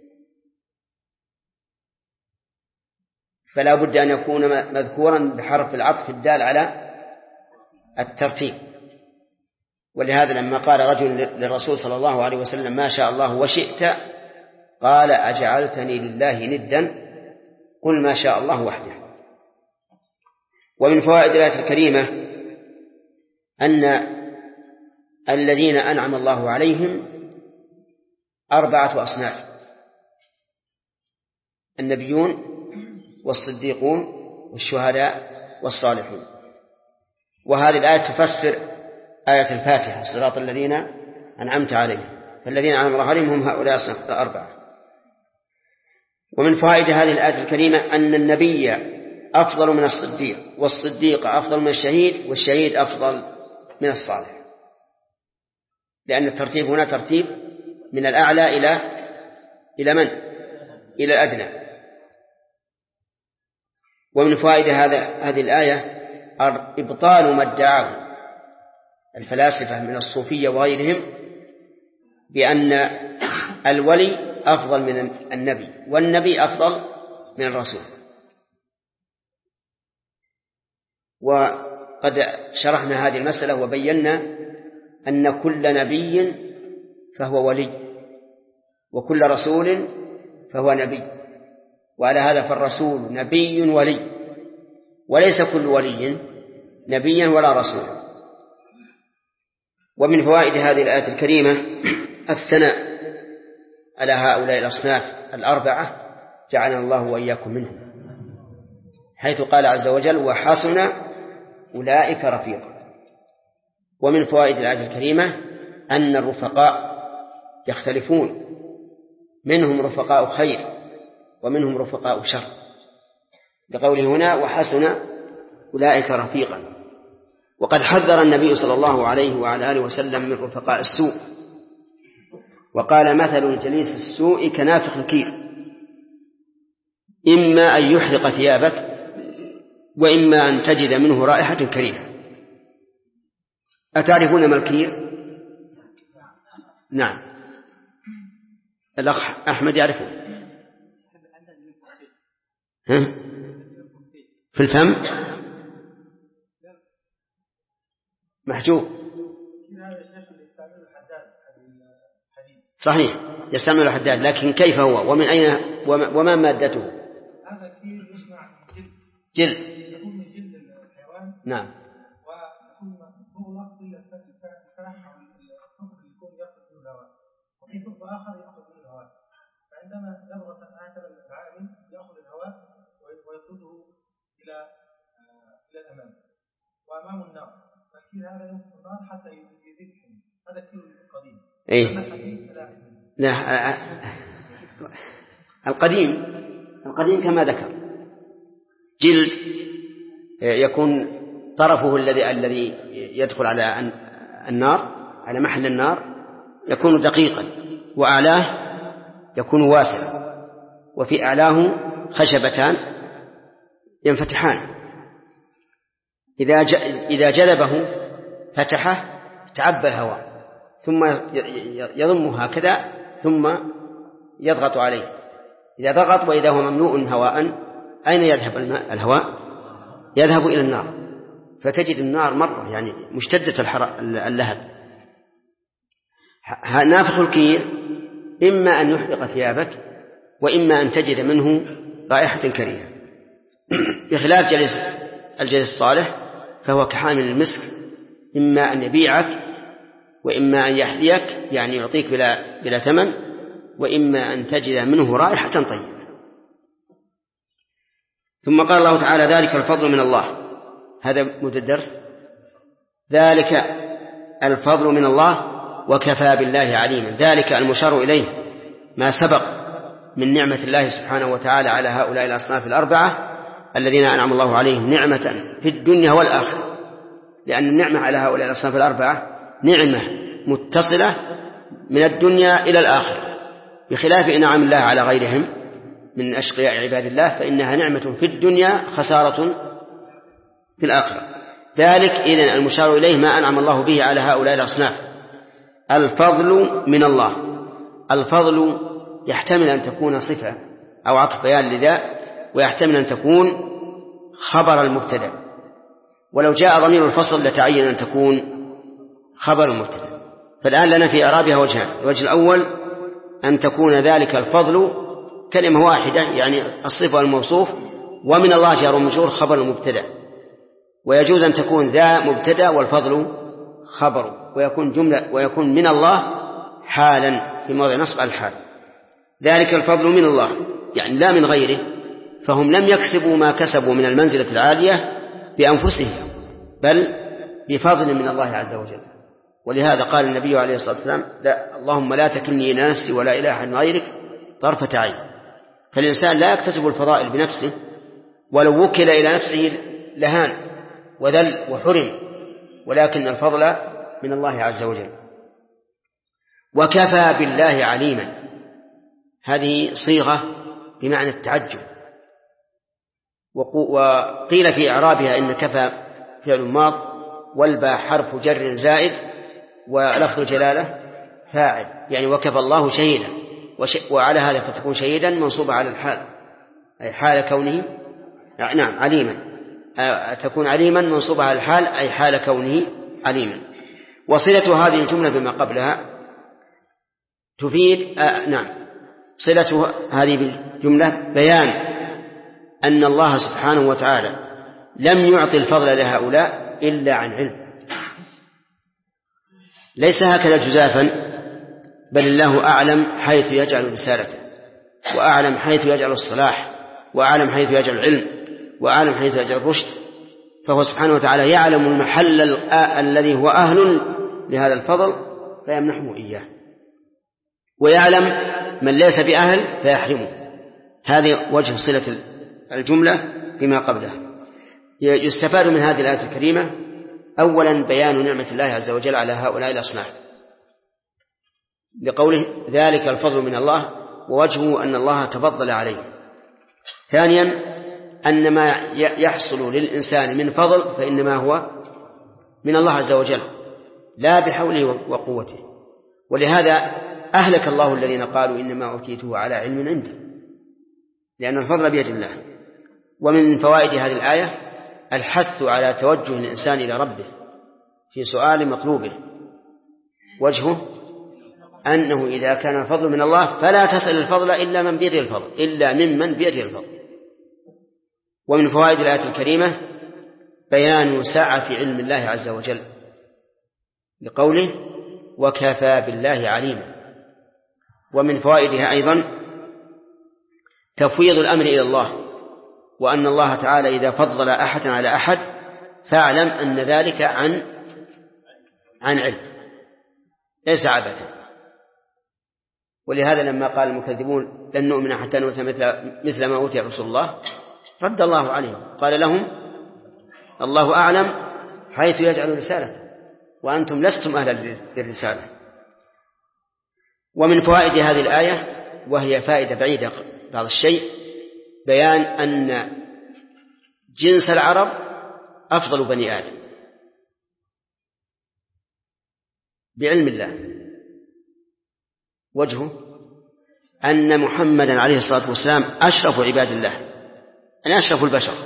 فلا بد أن يكون مذكورا بحرف العطف الدال على الترتيب. ولهذا لما قال رجل للرسول صلى الله عليه وسلم ما شاء الله وشئت، قال أجعلتني لله ندا؟ قل ما شاء الله وحده. ومن فوائد الآية الكريمة أن الذين أنعم الله عليهم 4 أصناف: النبيون والصديقون والشهداء والصالحون. وهذه الآية تفسر آية الفاتحة: صراط الذين أنعمت عليهم. فالذين أنعم الله عليهم هم هؤلاء الأصناف 4. ومن فوائد هذه الآية الكريمة أن النبي أفضل من الصديق، والصديق أفضل من الشهيد، والشهيد أفضل من الصالح، لأن الترتيب هنا ترتيب من الأعلى إلى من؟ إلى الأدنى. ومن فوائد هذه الآية إبطال ما ادعاه الفلاسفة من الصوفية وغيرهم بأن الولي أفضل من النبي والنبي أفضل من الرسول. وقد شرحنا هذه المسألة وبينا أن كل نبي فهو ولي، وكل رسول فهو نبي، وعلى هذا فالرسول نبي ولي، وليس كل ولي نبيا ولا رسولا. ومن فوائد هذه الآية الكريمة الثناء على هؤلاء الأصناف 4 جعلنا الله وإياكم منهم، حيث قال عز وجل وحسن أولئك رفيقا. ومن فوائد الآية الكريمة أن الرفقاء يختلفون، منهم رفقاء خير ومنهم رفقاء شر، لقوله هنا وحسن أولئك رفيقا. وقد حذر النبي صلى الله عليه وعلى آله وسلم من رفقاء السوء، وقال مثل الجليس السوء كنافخ الكير، إما أن يحرق ثيابك وإما أن تجد منه رائحة كريهة. أتعرفون ما الكير؟ نعم، الأخ أحمد يعرفه. في الفم محجوب، صحيح يستعمل الحداد، لكن كيف هو ومن أين وما مادته؟ هذا كثير يصنع من جلد، يكون من جلد الحيوان. نعم. ويكون مغلق إلا الفرح أو الثقب اللي يكون يأخذ منه الهواء، وفي ثقب آخر يأخذ منه الهواء. فعندما يضغط هكذا العامل يأخذ الهواء ويطرده إلى الأمام وأمام النار. فالكير هذا ينفخ النار حتى يزيد الحمل. هذا الكير القديم. إيه؟ لا، القديم كما ذكر جلد يكون طرفه الذي يدخل على النار، على محل النار، يكون دقيقا، وأعلاه يكون واسعا، وفي أعلاه خشبتان ينفتحان، إذا جذبه فتحه تعبى الهواء، ثم يضمه هكذا ثم يضغط عليه. إذا ضغط وإذا هو مملوء هواء أين يذهب الهواء؟ يذهب إلى النار، فتجد النار مرة يعني مشتدة اللهب. نافخ الكير إما أن يحرق ثيابك وإما أن تجد منه رائحة كريهة، بخلاف الجليس الصالح فهو كحامل المسك، إما أن يبيعك وإما أن يحذيك يعني يعطيك بلا ثمن، وإما أن تجد منه رائحة طيبة. ثم قال الله تعالى ذلك الفضل من الله، هذا مد الدرس، ذلك الفضل من الله وكفى بالله عليما. ذلك المشار إليه ما سبق من نعمة الله سبحانه وتعالى على هؤلاء الأصناف الأربعة الذين أنعم الله عليهم نعمة في الدنيا والآخرة، لأن النعمة على هؤلاء الأصناف الأربعة نعمة متصلة من الدنيا إلى الآخرة، بخلاف إنعام الله على غيرهم من أشقياء عباد الله فإنها نعمة في الدنيا خسارة في الآخرة. ذلك إذن المشار إليه ما أنعم الله به على هؤلاء الأصناف. الفضل من الله، الفضل يحتمل أن تكون صفة أو عطف بيان لذا، ويحتمل أن تكون خبر المبتدأ، ولو جاء ضمير الفصل لتعين أن تكون خبر المبتدأ. فالآن لنا في إعرابها وجهان: الوجه الأول أن تكون ذلك الفضل كلمة واحدة يعني الصفة والموصوف، ومن الله جار ومجرور خبر المبتدأ، ويجوز أن تكون ذا مبتدأ والفضل خبر، ويكون جملة ويكون من الله حالا في موضع نصب الحال. ذلك الفضل من الله يعني لا من غيره، فهم لم يكسبوا ما كسبوا من المنزلة العالية بأنفسهم بل بفضل من الله عز وجل. ولهذا قال النبي عليه الصلاة والسلام: لا اللهم لا تكلني إلى نفسي ولا إلى أحد غيرك طرفة عين. فالإنسان لا يكتسب الفضائل بنفسه، ولو وكل إلى نفسه لهان وذل وحرم، ولكن الفضل من الله عز وجل. وكفى بالله عليما، هذه صيغة بمعنى التعجب، وقيل في إعرابها إن كفى فعل ماض والباء حرف جر زائد ولفظ جلالة فاعل، يعني وكفى الله شهيدا، وعلى هذا فتكون شهيدا منصوبة على الحال أي حال كونه نعم عليما، تكون عليما منصوبة على الحال أي حال كونه عليما. وصلة هذه الجملة بما قبلها تفيد نعم صلة هذه بالجملة بيان أن الله سبحانه وتعالى لم يعطي الفضل لهؤلاء إلا عن علم، ليس هكذا جزافا، بل الله أعلم حيث يجعل رسالته، وأعلم حيث يجعل الصلاح، وأعلم حيث يجعل العلم، وأعلم حيث يجعل الرشد. فهو سبحانه وتعالى يعلم المحل الذي هو أهل لهذا الفضل فيمنحه إياه، ويعلم من ليس بأهل فيحرمه. هذه وجه صلة الجملة بما قبلها. يستفاد من هذه الآية الكريمة أولا بيان نعمة الله عز وجل على هؤلاء الأصناف بقوله ذلك الفضل من الله، ووجهه أن الله تفضل عليه. ثانيا أن ما يحصل للإنسان من فضل فإنما هو من الله عز وجل لا بحوله وقوته، ولهذا أهلك الله الذين قالوا إنما أوتيته على علم عندي، لأن الفضل بيد الله. ومن فوائد هذه الآية الحث على توجه الإنسان إلى ربه في سؤال مطلوبه، وجهه أنه إذا كان الفضل من الله فلا تسأل الفضل إلا من بيده الفضل، إلا ممن بيده الفضل. ومن فوائد الآية الكريمة بيان سعة علم الله عز وجل لقوله وكفى بالله عليما. ومن فوائدها أيضا تفويض الأمر إلى الله، وأن الله تعالى إذا فضل أحدا على أحد فاعلم أن ذلك عن علم ليس عبثا. ولهذا لما قال المكذبون لن نؤمن حتى نؤتى مثل ما أوتي رسول الله رد الله عليهم قال لهم الله أعلم حيث يجعل رسالته وأنتم لستم أهلا للرسالة. ومن فوائد هذه الآية وهي فائدة بعيدة بعض الشيء بيان أن جنس العرب أفضل بني آدم بعلم الله. وجهه أن محمدا عليه الصلاة والسلام أشرف عباد الله، أن أشرف البشر،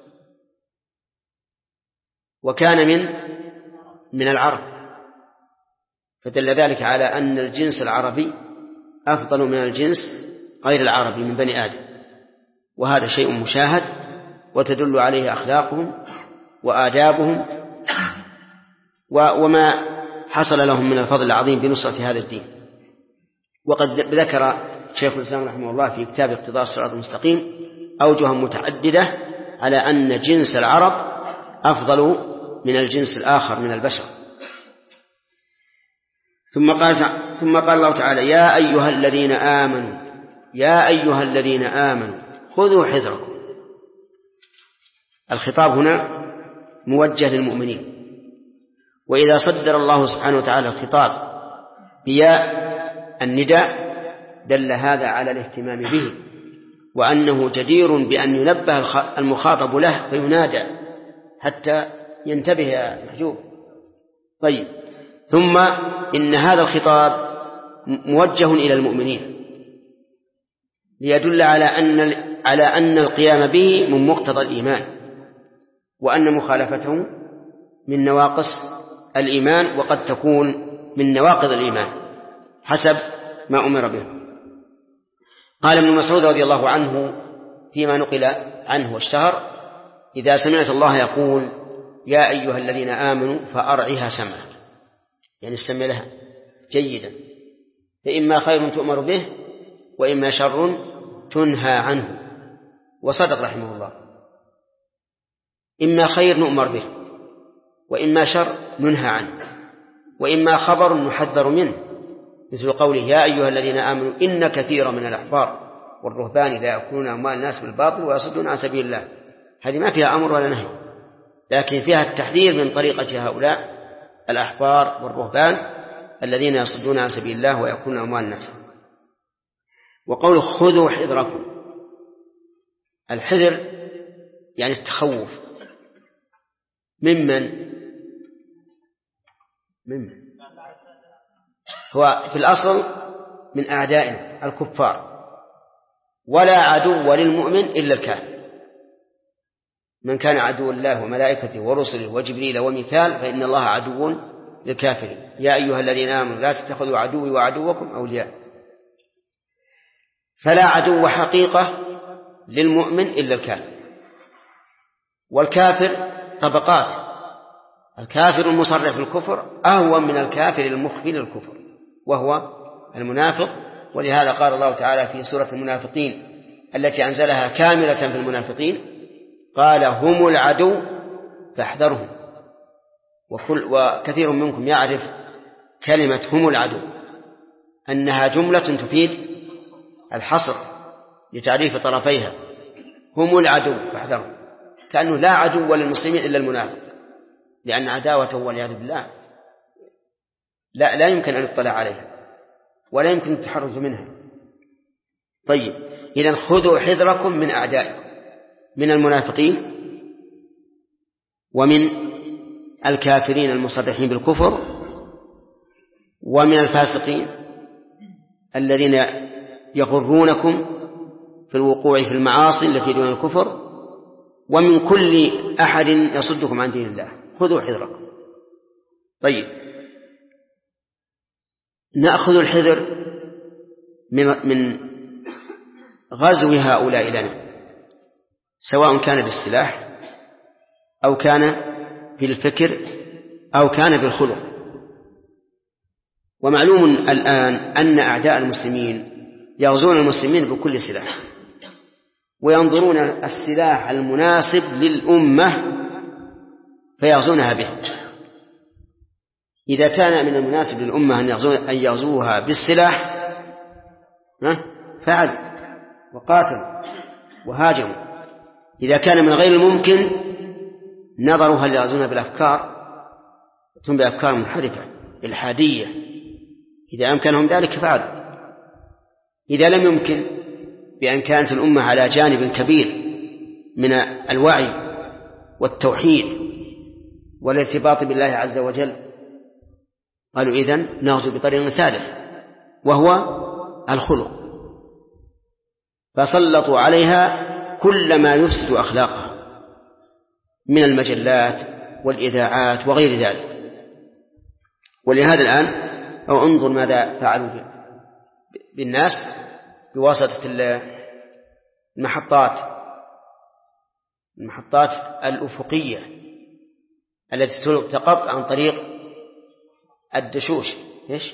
وكان من العرب، فدل ذلك على أن الجنس العربي أفضل من الجنس غير العربي من بني آدم، وهذا شيء مشاهد وتدل عليه أخلاقهم وآدابهم وما حصل لهم من الفضل العظيم بنصرة هذا الدين. وقد ذكر شيخ الإسلام رحمه الله في كتاب اقتضاء الصراط المستقيم أوجها متعددة على أن جنس العرب أفضل من الجنس الآخر من البشر. ثم قال الله تعالى: يا أيها الذين آمنوا خذوا حذركم. الخطاب هنا موجه للمؤمنين، وإذا صدر الله سبحانه وتعالى الخطاب بياء النداء دل هذا على الاهتمام به، وأنه جدير بأن ينبه المخاطب له فينادى حتى ينتبه يا محجوب. طيب، ثم إن هذا الخطاب موجه إلى المؤمنين ليدل على أن القيام به من مقتضى الإيمان، وأن مخالفته من نواقص الإيمان، وقد تكون من نواقض الإيمان حسب ما أمر به. قال ابن مسعود رضي الله عنه فيما نقل عنه واشتهر: إذا سمعت الله يقول يا أيها الذين آمنوا فأرعها سمعك، يعني استمع لها جيدا، فإما خير تؤمر به وإما شر تنهى عنه. وصدق رحمه الله، إما خير نؤمر به وإما شر ننهى عنه، وإما خبر نحذر منه، مثل قوله يا أيها الذين آمنوا إن كثيرا من الأحبار والرهبان لا يأكلون أموال الناس بالباطل ويصدون عن سبيل الله. هذه ما فيها أمر ولا نهي، لكن فيها التحذير من طريقة هؤلاء الأحبار والرهبان الذين يصدون عن سبيل الله ويأكلون أموال الناس. وقوله خذوا حذركم، الحذر يعني التخوف. ممن هو في الأصل من أعدائنا الكفار، ولا عدو للمؤمن إلا الكافر. من كان عدو الله وملائكته ورسله وجبريل وميكال فإن الله عدو للكافرين. يا أيها الذين آمنوا لا تتخذوا عدوي وعدوكم أولياء. فلا عدو حقيقة للمؤمن إلا الكافر. والكافر طبقات، الكافر المصرح بالكفر أهون من الكافر المخفي للكفر وهو المنافق. ولهذا قال الله تعالى في سورة المنافقين التي أنزلها كاملة في المنافقين قال هم العدو فاحذرهم. وكثير منكم يعرف كلمة هم العدو أنها جملة تفيد الحصر لتعريف طرفيها. هم العدو فاحذرهم، كأنه لا عدو للمسلمين إلا المنافق، لأن عداوته والعياذ بالله لا يمكن أن يطلع عليها ولا يمكن التحرز منها. طيب، إذن خذوا حذركم من أعدائكم، من المنافقين ومن الكافرين المصرحين بالكفر ومن الفاسقين الذين يغرونكم في الوقوع في المعاصي التي دون الكفر، ومن كل أحد يصدكم عن دين الله. خذوا حذركم. طيب، نأخذ الحذر من غزو هؤلاء لنا، سواء كان بالسلاح أو كان بالفكر أو كان بالخلق. ومعلوم الآن أن أعداء المسلمين يغزون المسلمين بكل سلاح، وينظرون السلاح المناسب للأمة فيغزونها به. إذا كان من المناسب للأمة أن يغزوها بالسلاح فعل وقاتل وهاجم. إذا كان من غير الممكن نظروا هل يغزونها بالأفكار، ثم بأفكار منحرفة الحادية. إذا أمكنهم ذلك فعلوا. إذا لم يمكن، بأن كانت الأمة على جانب كبير من الوعي والتوحيد والارتباط بالله عز وجل، قالوا إذن نغزو بطريق ثالث وهو الخلق، فسلطوا عليها كل ما يفسد أخلاقها من المجلات والإذاعات وغير ذلك. ولهذا الآن أو انظر ماذا فعلوا بالناس، بواسطة المحطات الأفقية التي تلتقط عن طريق الدشوش. إيش؟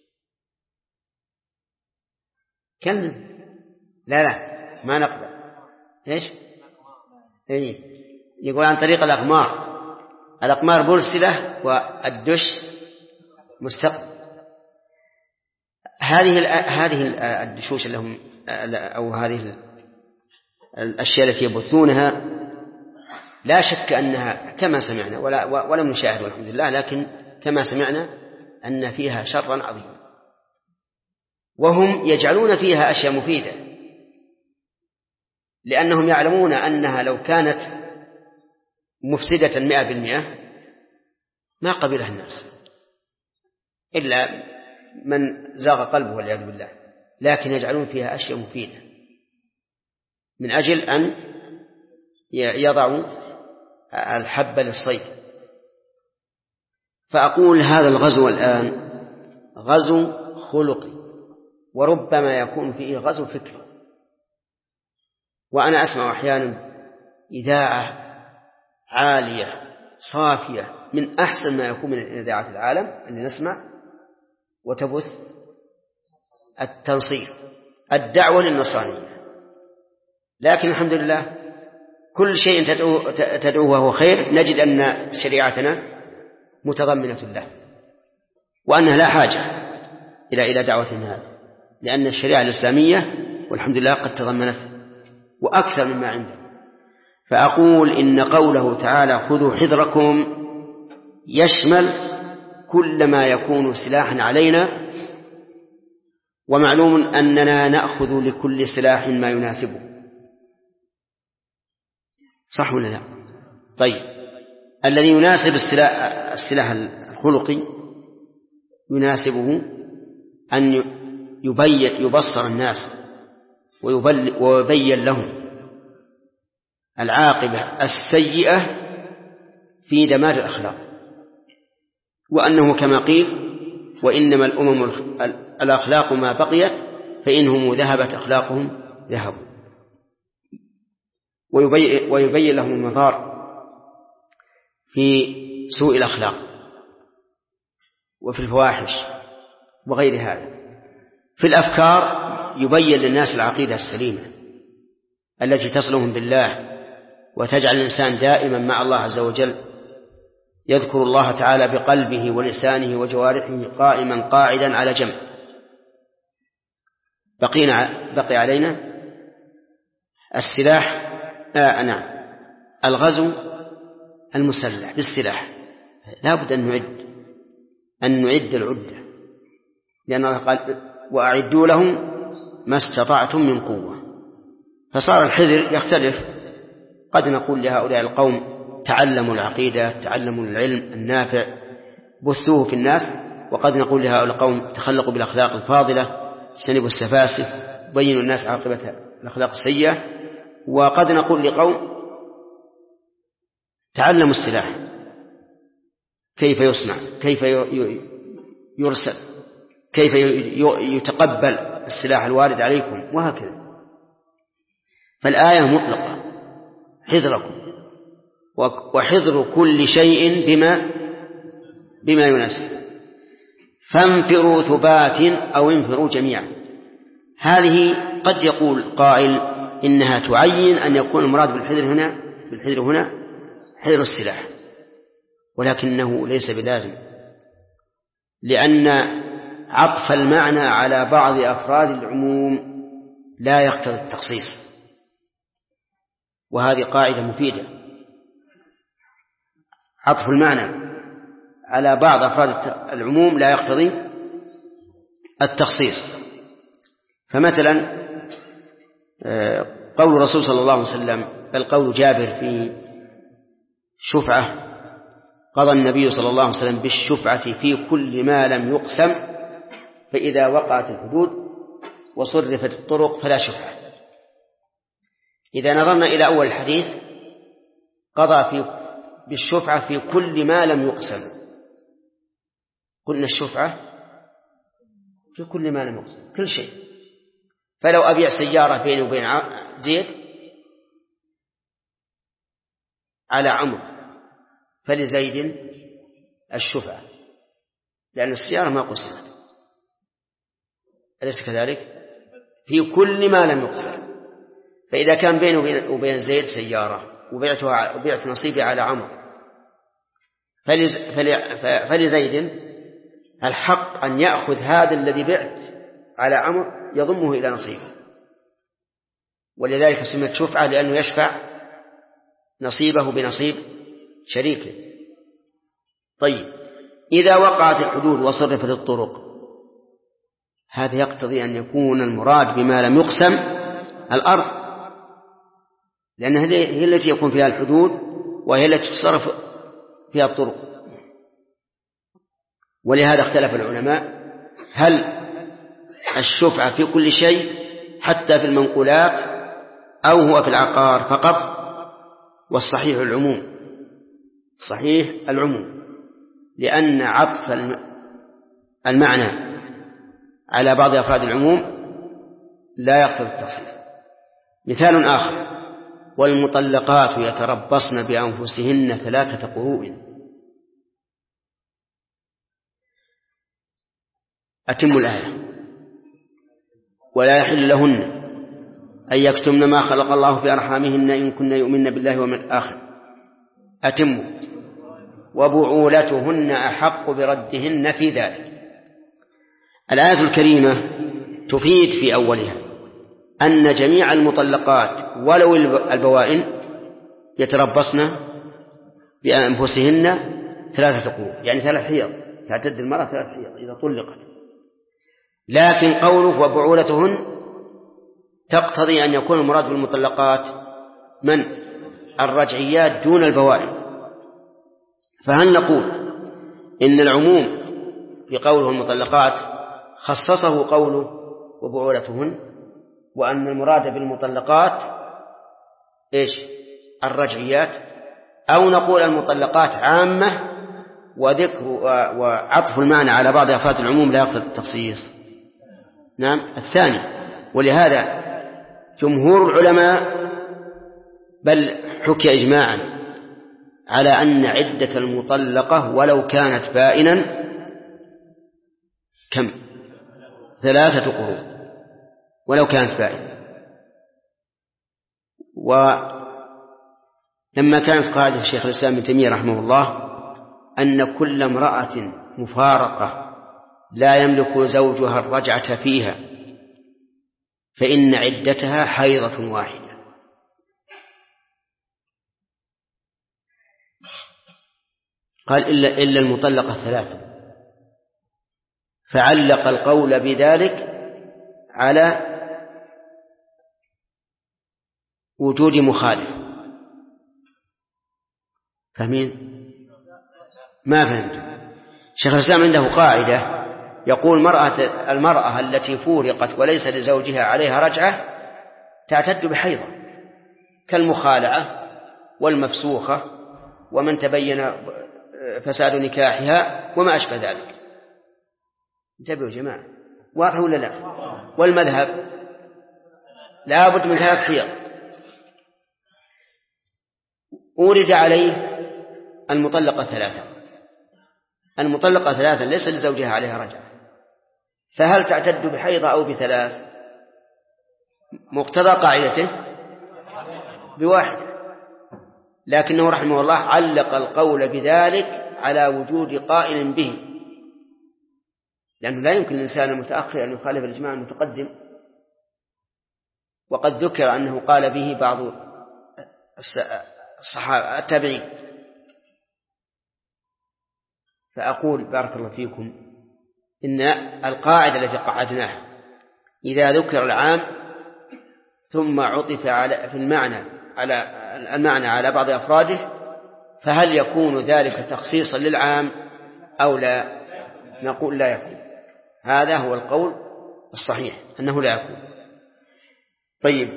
كلم. لا ما نقبل. إيش؟ يقول عن طريق الأقمار مرسلة والدش مستقبل. هذه الدشوش لهم أو هذه الأشياء التي يبثونها لا شك أنها كما سمعنا ولم نشاهد والحمد لله، لكن كما سمعنا أن فيها شرا عظيما، وهم يجعلون فيها أشياء مفيدة لأنهم يعلمون أنها لو كانت مفسدة 100% ما قبلها الناس إلا من زاغ قلبه والعياذ بالله، لكن يجعلون فيها أشياء مفيدة من أجل أن يضعوا الحب للصيد. فأقول هذا الغزو الآن غزو خلقي، وربما يكون فيه غزو فكري. وأنا أسمع أحيانا إذاعة عالية صافية من أحسن ما يكون من إذاعات العالم اللي نسمع، وتبث التنصير الدعوة للنصرانية، لكن الحمد لله كل شيء تدعوه وهو خير نجد أن شريعتنا متضمنة له، وأنها لا حاجة إلى دعوة هذا، لأن الشريعة الإسلامية والحمد لله قد تضمنت وأكثر مما عنده. فأقول إن قوله تعالى خذوا حذركم يشمل كل ما يكون سلاحا علينا، ومعلوم أننا نأخذ لكل سلاح ما يناسبه، صح ولا لا؟ طيب، الذي يناسب السلاح الخلقي يناسبه أن يبصر الناس ويبين لهم العاقبة السيئة في دمار الأخلاق، وأنه كما قيل وإنما الأمم الأخلاق ما بقيت فإنهم ذهبت أخلاقهم ذهبوا، ويبين لهم المضار في سوء الأخلاق وفي الفواحش وغير هذا. في الأفكار يبين للناس العقيدة السليمة التي تصلهم بالله وتجعل الإنسان دائما مع الله عز وجل، يذكر الله تعالى بقلبه ولسانه وجوارحه قائما قاعدا على جنب. بقي علينا السلاح الغزو المسلح بالسلاح. لا بد أن نعد العدة، لأن الله قال وأعدوا لهم ما استطعتم من قوة. فصار الحذر يختلف، قد نقول لهؤلاء القوم تعلموا العقيدة، تعلموا العلم النافع، بثوه في الناس، وقد نقول لهؤلاء القوم تخلقوا بالأخلاق الفاضلة، اجتنبوا السفاسف، بينوا الناس عاقبة الأخلاق السيئة. وقد نقول لقوم تعلموا السلاح، كيف يصنع، كيف يرسل، كيف يتقبل السلاح الوارد عليكم، وهكذا. فالآية مطلقة، حذركم، وحذر كل شيء بما يناسب. فانفروا ثبات أو انفروا جميعا. هذه قد يقول قائل إنها تعين أن يكون المراد بالحذر هنا حذر السلاح، ولكنه ليس بلازم، لأن عطف المعنى على بعض أفراد العموم لا يقتضي التخصيص، وهذه قاعدة مفيدة. عطف المعنى على بعض أفراد العموم لا يقتضي التخصيص. فمثلا قول الرسول صلى الله عليه وسلم، بل قول جابر في شفعة، قضى النبي صلى الله عليه وسلم بالشفعة في كل ما لم يقسم، فإذا وقعت الحدود وصرفت الطرق فلا شفعة. إذا نظرنا إلى أول الحديث قضى بالشفعة في كل ما لم يقسم، قلنا الشفعة في كل ما لم يقسم، كل شيء. فلو أبيع سيارة بيني وبين زيد على عمرو فلزيد الشفعة، لأن السيارة ما قسمت، أليس كذلك؟ في كل ما لم يقسم. فإذا كان بيني وبين زيد سيارة وبعت نصيبي على عمرو فلزيد الحق أن يأخذ هذا الذي بعت على عمرو يضمه إلى نصيبه، ولذلك سميت شفعة لأنه يشفع نصيبه بنصيب شريكه. طيب، إذا وقعت الحدود وصرفت الطرق، هذا يقتضي أن يكون المراد بما لم يقسم الأرض، لأن هي التي يكون فيها الحدود وهي التي تصرف فيها الطرق. ولهذا اختلف العلماء هل الشفعة في كل شيء حتى في المنقولات أو هو في العقار فقط؟ والصحيح العموم، صحيح العموم، لأن عطف المعنى على بعض أفراد العموم لا يقتضي التخصيص. مثال آخر: والمطلقات يتربصن بأنفسهن 3 قروء. أتم الآية: ولا يحل لهن أن يكتمن ما خلق الله في أرحامهن إن كن يؤمن بالله واليوم الآخر. أتموا: وبعولتهن أحق بردهن في ذلك. الآية الكريمة تفيد في أولها أن جميع المطلقات ولو البوائن يتربصن بأنفسهن 3 قروء، يعني 3 حيض، تعتد المرأة 3 حيض إذا طلقت. لكن قوله وبعولتهن تقتضي أن يكون المراد بالمطلقات من؟ الرجعيات دون البوائن. فهل نقول إن العموم في قوله المطلقات خصصه قوله وبعولتهن، وأن المراد بالمطلقات إيش؟ الرجعيات؟ أو نقول المطلقات عامة وذكر وعطف المعنى على بعض أفراد العموم لا يقتضي التخصيص؟ نعم، الثاني. ولهذا جمهور العلماء بل حكي إجماعا على أن عدة المطلقة ولو كانت بائنا كم؟ 3 قروء ولو كانت بائنة. ولما كانت قاعدة الشيخ الإسلام ابن تيمية رحمه الله أن كل امرأة مفارقة لا يملك زوجها الرجعة فيها فإن عدتها حيضة واحدة. قال إلا المطلقة 3، فعلق القول بذلك على وجود مخالف. فاهمين؟ ما فهمت. شيخ الإسلام عنده قاعدة يقول المرأة التي فورقت وليس لزوجها عليها رجعة تعتد بحيضة، كالمخالعة والمفسوخة ومن تبين فساد نكاحها وما أشبه ذلك. انتبهوا جماعة، واضح ولا لا؟ والمذهب لا بد من 3 حيض. أورد عليه المطلقة 3. المطلقة 3 ليس لزوجها عليها رجعة، فهل تعتد بحيضة أو ب3؟ مقتضى قاعدته ب1، لكنه رحمه الله علق القول بذلك على وجود قائل به، لأنه لا يمكن للإنسان المتأخر أن يخالف الإجماع المتقدم، وقد ذكر أنه قال به بعض الصحابة التابعين. فأقول بارك الله فيكم إن القاعدة التي قعدناها إذا ذكر العام ثم عطف في المعنى على بعض أفراده فهل يكون ذلك تخصيصا للعام أو لا؟ نقول لا يكون. هذا هو القول الصحيح أنه لا يكون. طيب،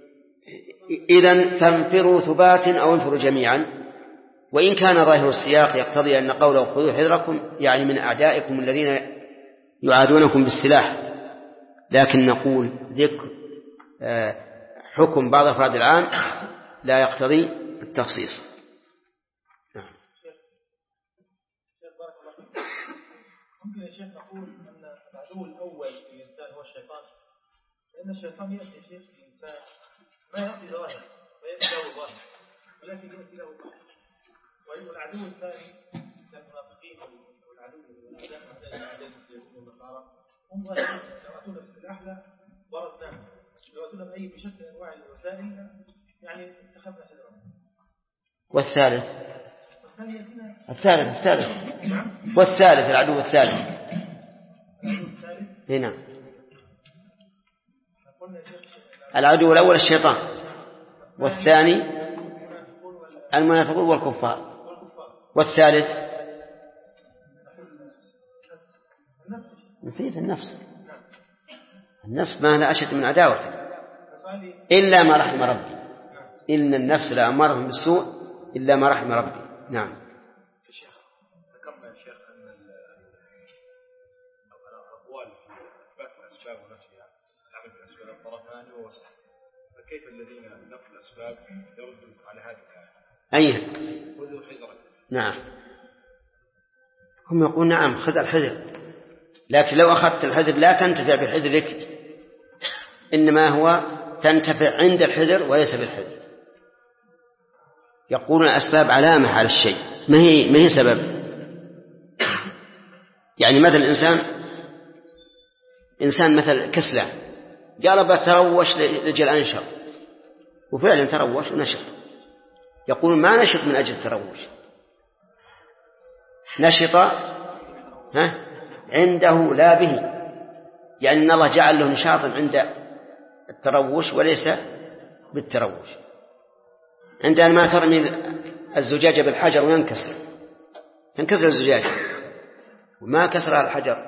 إذن فانفروا ثبات أو انفروا جميعا. وإن كان ظاهر السياق يقتضي أن قوله خذوا حذركم يعني من أعدائكم الذين يعادونكم بالسلاح، لكن نقول ذكر حكم بعض أفراد العام لا يقتضي التخصيص. ممكن يا شيخ نقول أن العدو الأول للإنسان هو الشيطان، لأن الشيطان يأتي شيخ الإنسان ما يأتي ظاهر ويأتي له ظاهر، ولكن يأتي له ظاهر. والعدو الثاني كالمنافقين والعدو والأعداء والنصارى هم ظاهرين، لو أتونا بالسلاح لا برزناهم، لو أتونا بأي بشكل أنواع الوسائل يعني اتخذنا حذرهم. والثالث والثالث العدو الثالث هنا العدو الأول الشيطان، والثاني المنافقون والكفار، والثالث نسيت النفس ما لا أشد من عداوته إلا ما رحم ربي، إن النفس لأمارة بالسوء إلا ما رحم ربي. نعم. ذكرنا يا شيخ أن الأقوال في إثبات الأسباب ونفيها العمل بالأسباب الطرفان ووسط، فكيف الذين نفوا الأسباب يردون على هذه الآية؟ خذوا حذرك. نعم، هم يقولون نعم خذ الحذر، لكن لو أخذت الحذر لا تنتفع بحذرك، إنما هو تنتفع عند الحذر وليس بالحذر. يقولون الأسباب علامة على الشيء ما هي سبب. يعني مثل إنسان مثل كسلان قال بتروش لجل أنشط، وفعلا تروش ونشط. يقولون ما نشط من أجل التروش، نشط عنده لا به، يعني أن الله جعل له نشاطا عند التروش وليس بالتروش. عندما ما ترمي الزجاجة بالحجر وينكسر الزجاجة وما كسرها الحجر،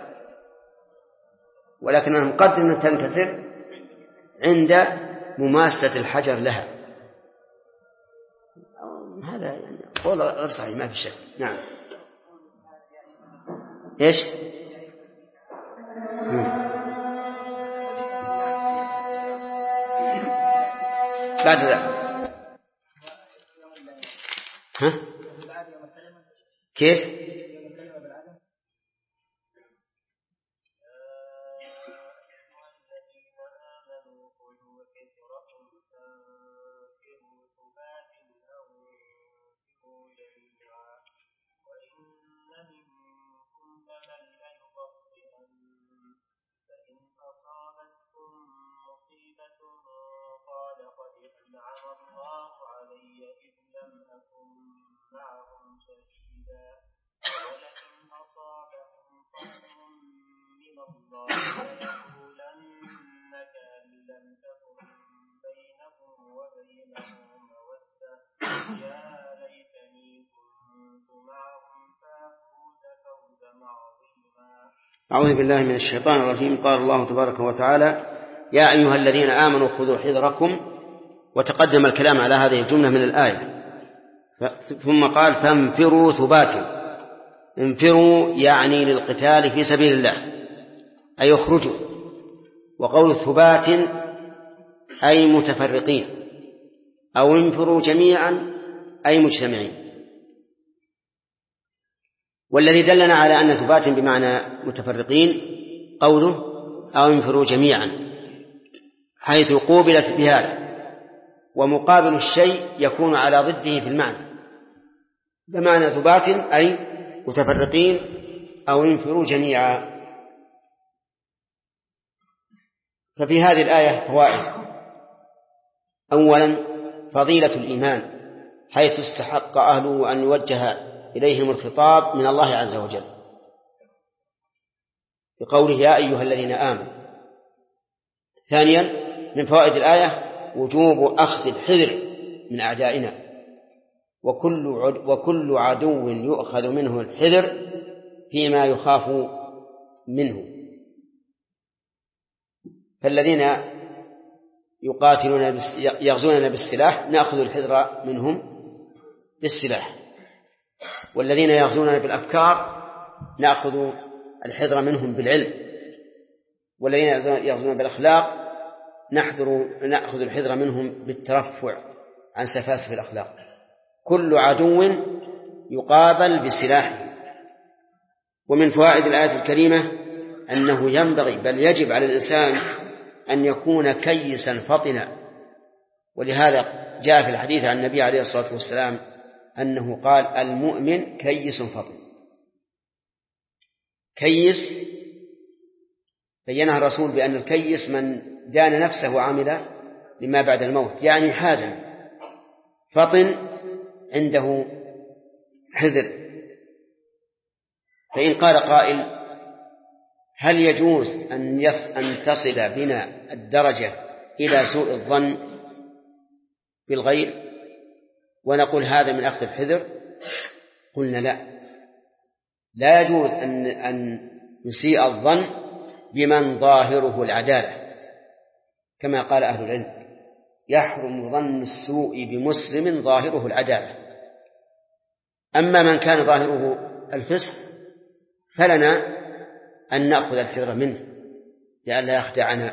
ولكنه مقدر أن تنكسر عند مماسة الحجر لها. هذا يعني قول غير صحيح ما في شك. نعم. إيش؟ بعد ذلك كيف؟ أعوذ بالله من الشيطان الرجيم. قال الله تبارك وتعالى: يا أيها الذين آمنوا خذوا حذركم، وتقدم الكلام على هذه الجملة من الآية، ثم قال: فانفروا ثبات. انفروا يعني للقتال في سبيل الله، أي اخرجوا. وقول ثبات أي متفرقين، أو انفروا جميعا أي مجتمعين. والذي دلنا على أن ثبات بمعنى متفرقين قوله أو انفروا جميعا، حيث قوبلت بهذا، ومقابل الشيء يكون على ضده في المعنى، بمعنى ثبات أي متفرقين أو انفروا جميعا. ففي هذه الآية فوائد. أولا فضيلة الإيمان، حيث استحق أهله أن يوجه إليهم الخطاب من الله عز وجل بقوله: يا أيها الذين آمنوا. ثانيا من فوائد الآية وجوب أخذ الحذر من أعدائنا، وكل عدو يؤخذ منه الحذر فيما يخاف منه. فالذين يغزوننا بالسلاح نأخذ الحذر منهم بالسلاح، والذين يغزوننا بالأفكار نأخذ الحذر منهم بالعلم. والذين يغزون بالأخلاق نأخذ الحذر منهم بالترفع عن سفاسف الأخلاق. كل عدو يقابل بسلاحه. ومن فوائد الآية الكريمة أنه ينبغي بل يجب على الإنسان أن يكون كيسا فطنا، ولهذا جاء في الحديث عن النبي عليه الصلاة والسلام أنه قال المؤمن كيس فطن. كيس بينها الرسول بأن الكيس من دان نفسه وعمل لما بعد الموت، يعني حازم فطن عنده حذر. فإن قال قائل هل يجوز أن تصل بنا الدرجة إلى سوء الظن بالغير ونقول هذا من أخذ الحذر؟ قلنا لا يجوز أن نسيء الظن بمن ظاهره العدالة، كما قال أهل العلم يحرم ظن السوء بمسلم ظاهره العدالة. أما من كان ظاهره الفسق فلنا أن نأخذ الحذر منه لئلا يخدعنا.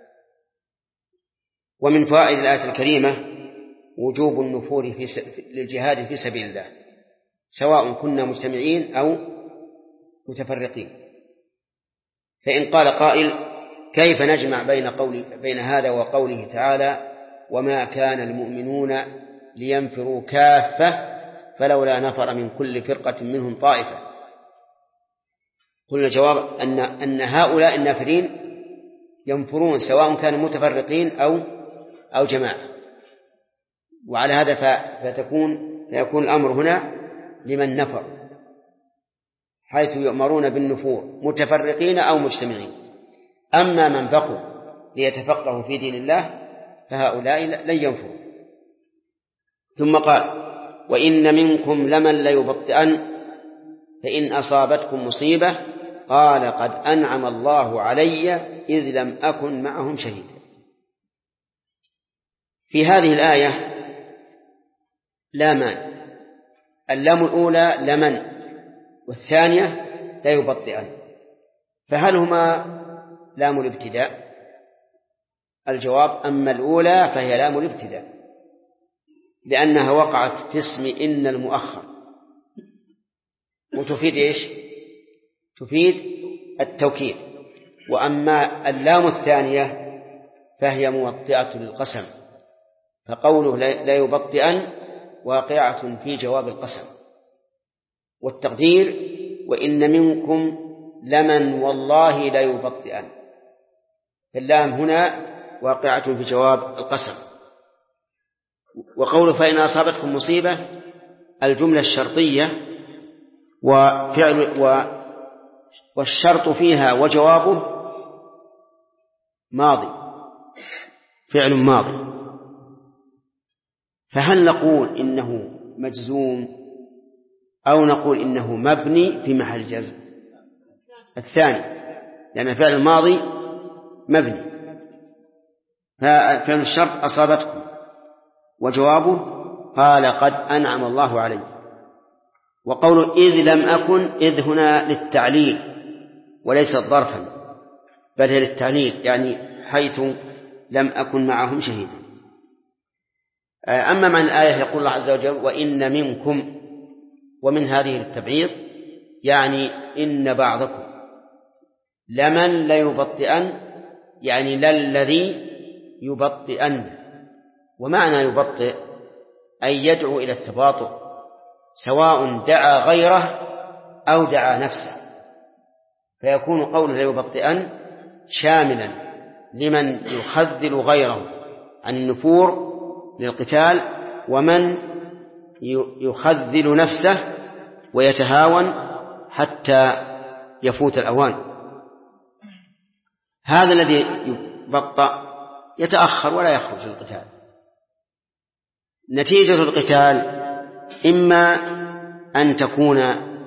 ومن فوائد الآية الكريمة وجوب النفور للجهاد في سبيل الله، سواء كنا مجتمعين أو متفرقين. فإن قال قائل كيف نجمع بين هذا وقوله تعالى وما كان المؤمنون لينفروا كافة فلولا نفر من كل فرقة منهم طائفة؟ قلنا الجواب أن هؤلاء النافرين ينفرون سواء كانوا متفرقين أو جماعة، وعلى هذا فيكون الأمر هنا لمن نفر، حيث يؤمرون بالنفور متفرقين أو مجتمعين. أما من بقوا ليتفقهوا في دين الله فهؤلاء لن ينفروا. ثم قال وإن منكم لمن ليبطئن فإن أصابتكم مصيبة قال قد أنعم الله علي إذ لم أكن معهم شهيدا. في هذه الآية لامان، اللام الأولى لمن والثانية لا يبطئن، فهل هما لام الابتداء؟ الجواب أما الأولى فهي لام الابتداء لأنها وقعت في اسم إن المؤخر، وتفيد إيش؟ تفيد التوكيد. وأما اللام الثانية فهي موطئة للقسم، فقوله لا يبطئن واقعة في جواب القسم. والتقدير وإن منكم لمن والله لا يبطئن، اللام هنا واقعة في جواب القسم. وقوله فإن أصابتكم مصيبة الجملة الشرطية والشرط فيها وجوابه ماضي، فعل ماضي، فهل نقول إنه مجزوم أو نقول إنه مبني في محل جزم؟ الثاني، لأن الفعل الماضي مبني، فعل الشرط أصابتكم وجوابه قال قد أنعم الله علي. وقول إذ لم أكن، إذ هنا للتعليل وليس ظرفا بل هي للتعليل، يعني حيث لم أكن معهم شهيدا. أما معنى الآية يقول الله عز وجل وإن منكم، ومن هذه التبعيض يعني إن بعضكم، لمن ليبطئن يعني للذي يبطئن. ومعنى يبطئ أي يدعو إلى التباطؤ، سواء دعا غيره أو دعا نفسه، فيكون قوله ليبطئن شاملا لمن يخذل غيره عن النفور للقتال ومن يخذل نفسه ويتهاون حتى يفوت الأوان. هذا الذي يبطأ يتأخر ولا يخرج للقتال. نتيجة القتال إما أن تكون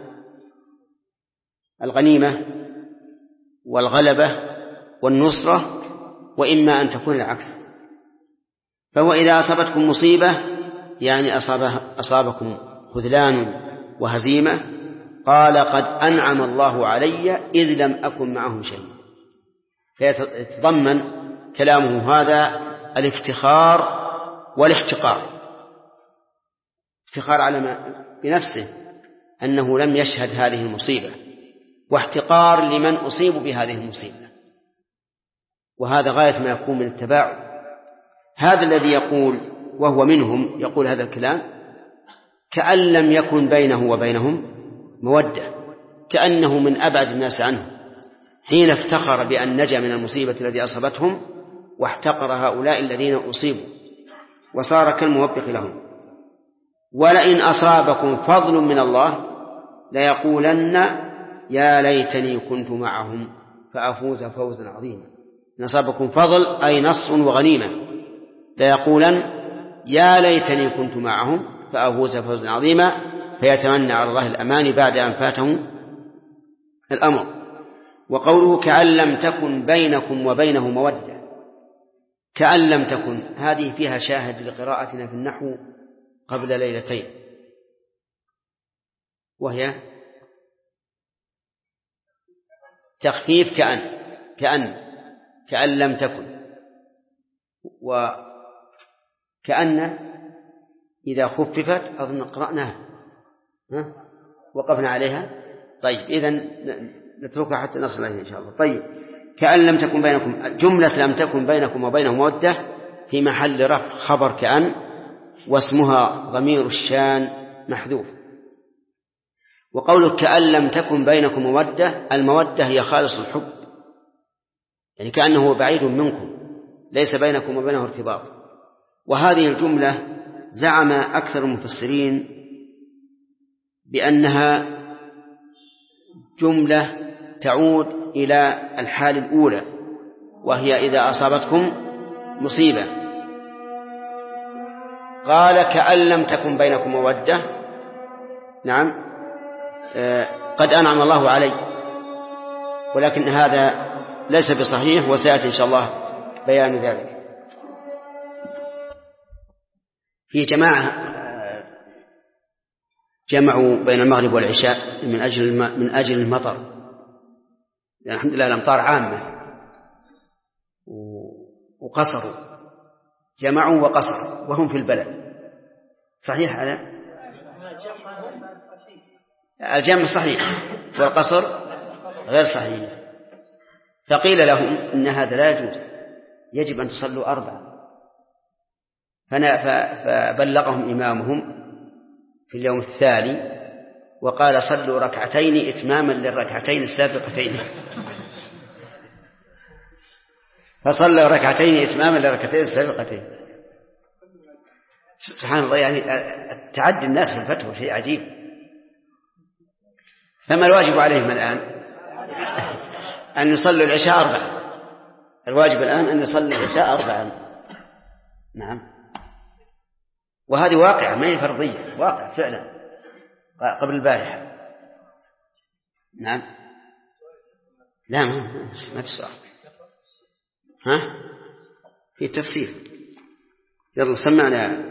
الغنيمة والغلبة والنصرة، وإما أن تكون العكس. فهو إذا أصابتكم مصيبة يعني أصابكم خذلان وهزيمة قال قد أنعم الله علي إذ لم أكن معهم شيء. فيتضمن كلامه هذا الافتخار والاحتقار. افتخار على ما بنفسه أنه لم يشهد هذه المصيبة، واحتقار لمن أصيب بهذه المصيبة، وهذا غاية ما يكون من التباعد. هذا الذي يقول وهو منهم يقول هذا الكلام كأن لم يكن بينه وبينهم مودة، كأنه من أبعد الناس عنه حين افتخر بأن نجا من المصيبة التي أصابتهم، واحتقر هؤلاء الذين أصيبوا وصار كالموبخ لهم. ولئن أصابكم فضل من الله ليقولن يا ليتني كنت معهم فأفوز فوزا عظيما. إن أصابكم فضل أي نصر وغنيمة ليقولن يا ليتني كنت معهم فأفوز فوزا عظيما، فيتمنى على الله الأمان بعد أن فاته الأمر. وقوله كأن لم تكن بينكم وبينه مودة، كأن لم تكن هذه فيها شاهد لقراءتنا في النحو قبل ليلتين، وهي تخفيف كأن لم تكن، وكأن إذا خففت أظن قرأناها وقفنا عليها. طيب إذن نتركها حتى نصل إليها إن شاء الله. طيب كأن لم تكن بينكم، جملة لم تكن بينكم وبينه مودة في محل رفع خبر كأن، واسمها ضمير الشان محذوف. وقولك كأن لم تكن بينكم مودة، المودة هي خالص الحب، يعني كأنه بعيد منكم ليس بينكم وبينه ارتباط. وهذه الجملة زعم أكثر المفسرين بأنها جملة تعود إلى الحال الأولى، وهي إذا أصابتكم مصيبة. قال كأن لم تكن بينكم مودة، نعم قد أنعم الله علي، ولكن هذا ليس بصحيح، وسيأتي إن شاء الله بيان ذلك. في جماعة جمعوا بين المغرب والعشاء من أجل المطر، يعني الحمد لله الأمطار عامة، وقصروا، جمعوا وقصروا وهم في البلد. صحيح هذا؟ الجمع صحيح والقصر غير صحيح. فقيل لهم إن هذا لا يجوز، يجب أن تصلوا 4. فبلغهم إمامهم في اليوم الثاني وقال صلوا 2 إتماما للركعتين السابقتين. فصلوا 2 إتماما للركعتين السابقتين. سبحان الله، يعني تعدي الناس في الفتوى شيء عجيب. فما الواجب عليهم الآن؟ أن يصلوا العشاء 4. الواجب الآن أن يصلوا العشاء 4. نعم، وهذه واقعة ما هي فرضية، واقع فعلا قبل البارحة. نعم، لا ما في السؤال. في تفسير. يلا سمعنا.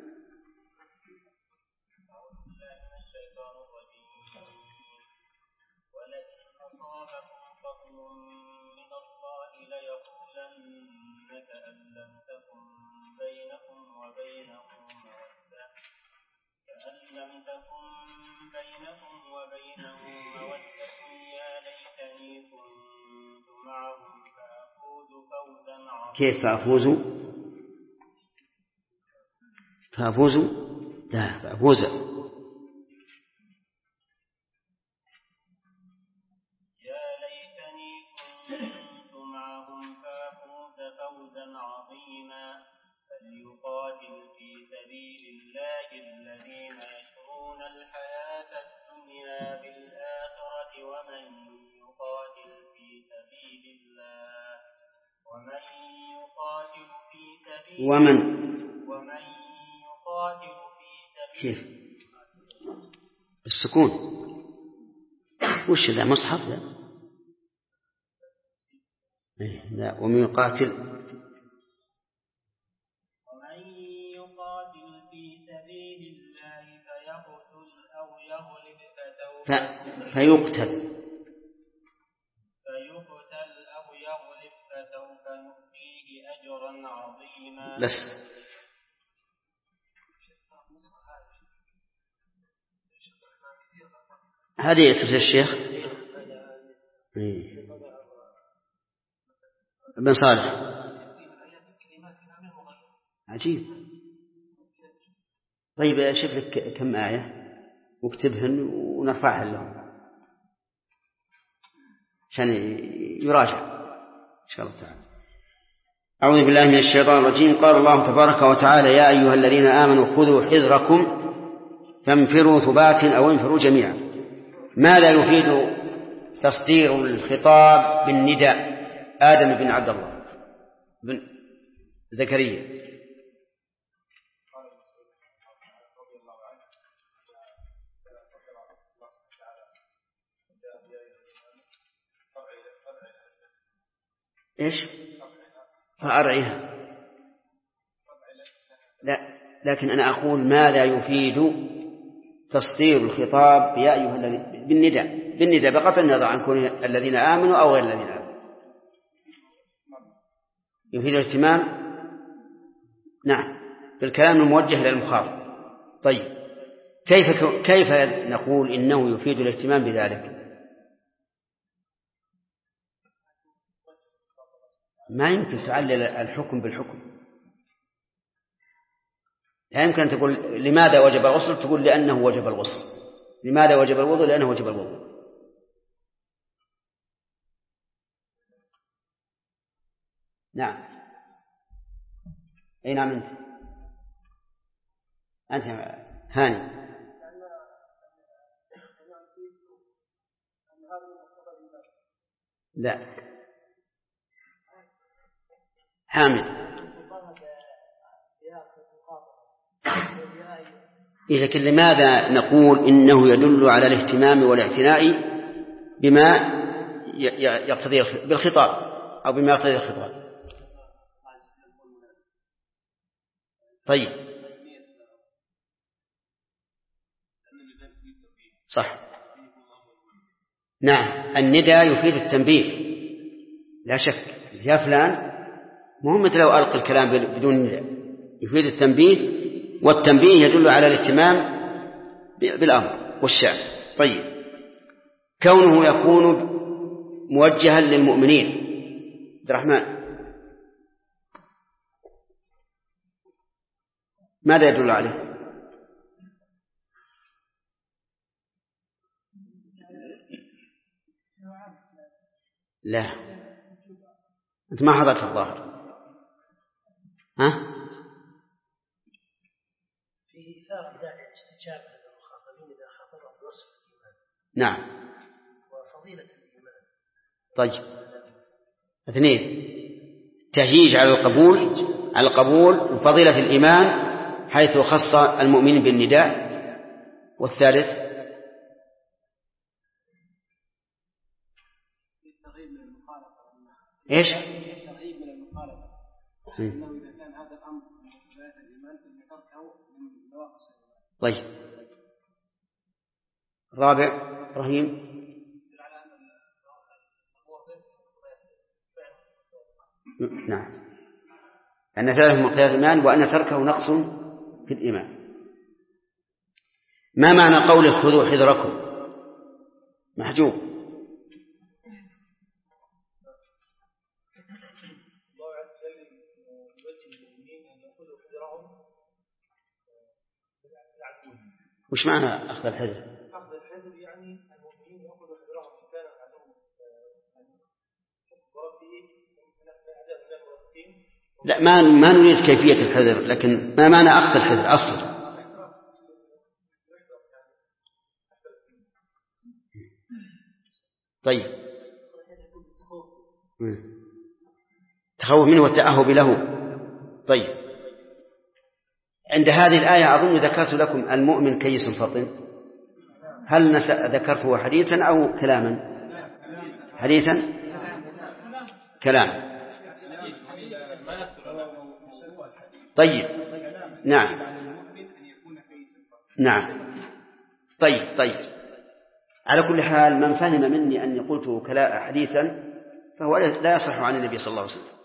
كيف فأفوز؟ لا، فأفوز. يا ليتني كنت معهم فأفوز فوزا عظيما. فليقاتل في سبيل الله الذين يشرون الحياة الدنيا بالآخرة، ومن يقاتل في سبيل الله كيف السكون؟ وش ذا مصحف ذا؟ لا، ومن يقاتل في سبيل الله فيقتل أو يغلب فيقتل أو يغلب بس. هذه تفسير الشيخ ابن صالح. عجيب. طيب شوف لك كم آية واكتبهن ونرفعها لهم عشان يراجع إن شاء الله تعالى. أعوذ بالله من الشيطان الرجيم. قال الله تبارك وتعالى: يا أيها الذين آمنوا خذوا حذركم فانفروا ثبات أو انفروا جميعا. ماذا يفيد تصدير الخطاب بالنداء؟ آدم بن عبد الله بن زكريا. إيش؟ فأرعيها. لا، لكن أنا أقول ماذا يفيد تصدير الخطاب يا أيها الذين بالنداء بقطع النظر عن كون الذين آمنوا أو غير الذين آمنوا. يفيد الاهتمام، نعم، بالكلام الموجه للمخاطب. طيب كيف نقول إنه يفيد الاهتمام بذلك؟ ما يمكن تعلل الحكم بالحكم. لا يمكن أن تقول لماذا وجب الغسل تقول لأنه وجب الغسل، لماذا وجب الوضوء لأنه وجب الوضوء. نعم. أي نعم. أنت هاني. لا حامد. لكن لماذا نقول إنه يدل على الاهتمام والاعتناء بما يقتضي بالخطاب أو بما يقتضي الخطاب؟ طيب صح. نعم، النداء يفيد التنبيه لا شك. يا فلان، مهم مثل لو ألقى الكلام بدون نداء، يفيد التنبيه، والتنبيه يدل على الاهتمام بالأمر والشأن. طيب كونه يكون موجها للمؤمنين. عبد الرحمن، ماذا يدل عليه؟ لا، أنت ما حضرت الظاهر. ها؟ في إثارة داعي الاستجابة للمخاطبين إذا خاطبهم بوصف الإيمان. نعم. وفضيلة الإيمان. طيب، اثنين، تهييج على القبول وفضيلة الإيمان حيث خص المؤمنين بالنداء. والثالث إيش؟ الترغيب من المخالفة. إنه إذا كان هذا الأمر من فضيلة الإيمان فإن تركه من نواقص الإيمان. طيب، رابع إبراهيم. نعم، أن فعله مقتضى الإيمان وأن تركه نقص في الإيمان. ما معنى قوله خذوا حذركم؟ محجوب. وش معنى أخذ الحذر؟ أخذ الحذر يعني المؤمنين يأخذوا حذرهم إن كان عندهم لا، ما نريد كيفية الحذر، لكن ما معنى أخذ الحذر أصلا؟ طيب، تخوف منه والتأهب له. طيب، عند هذه الآية أظن ذكرت لكم المؤمن كيس فطن. هل ذكرته حديثا أو كلاما؟ حديثا، كلام. طيب، نعم نعم. طيب، على كل حال من فهم مني أني قلت حديثا فهو لا يصح عن النبي صلى الله عليه وسلم.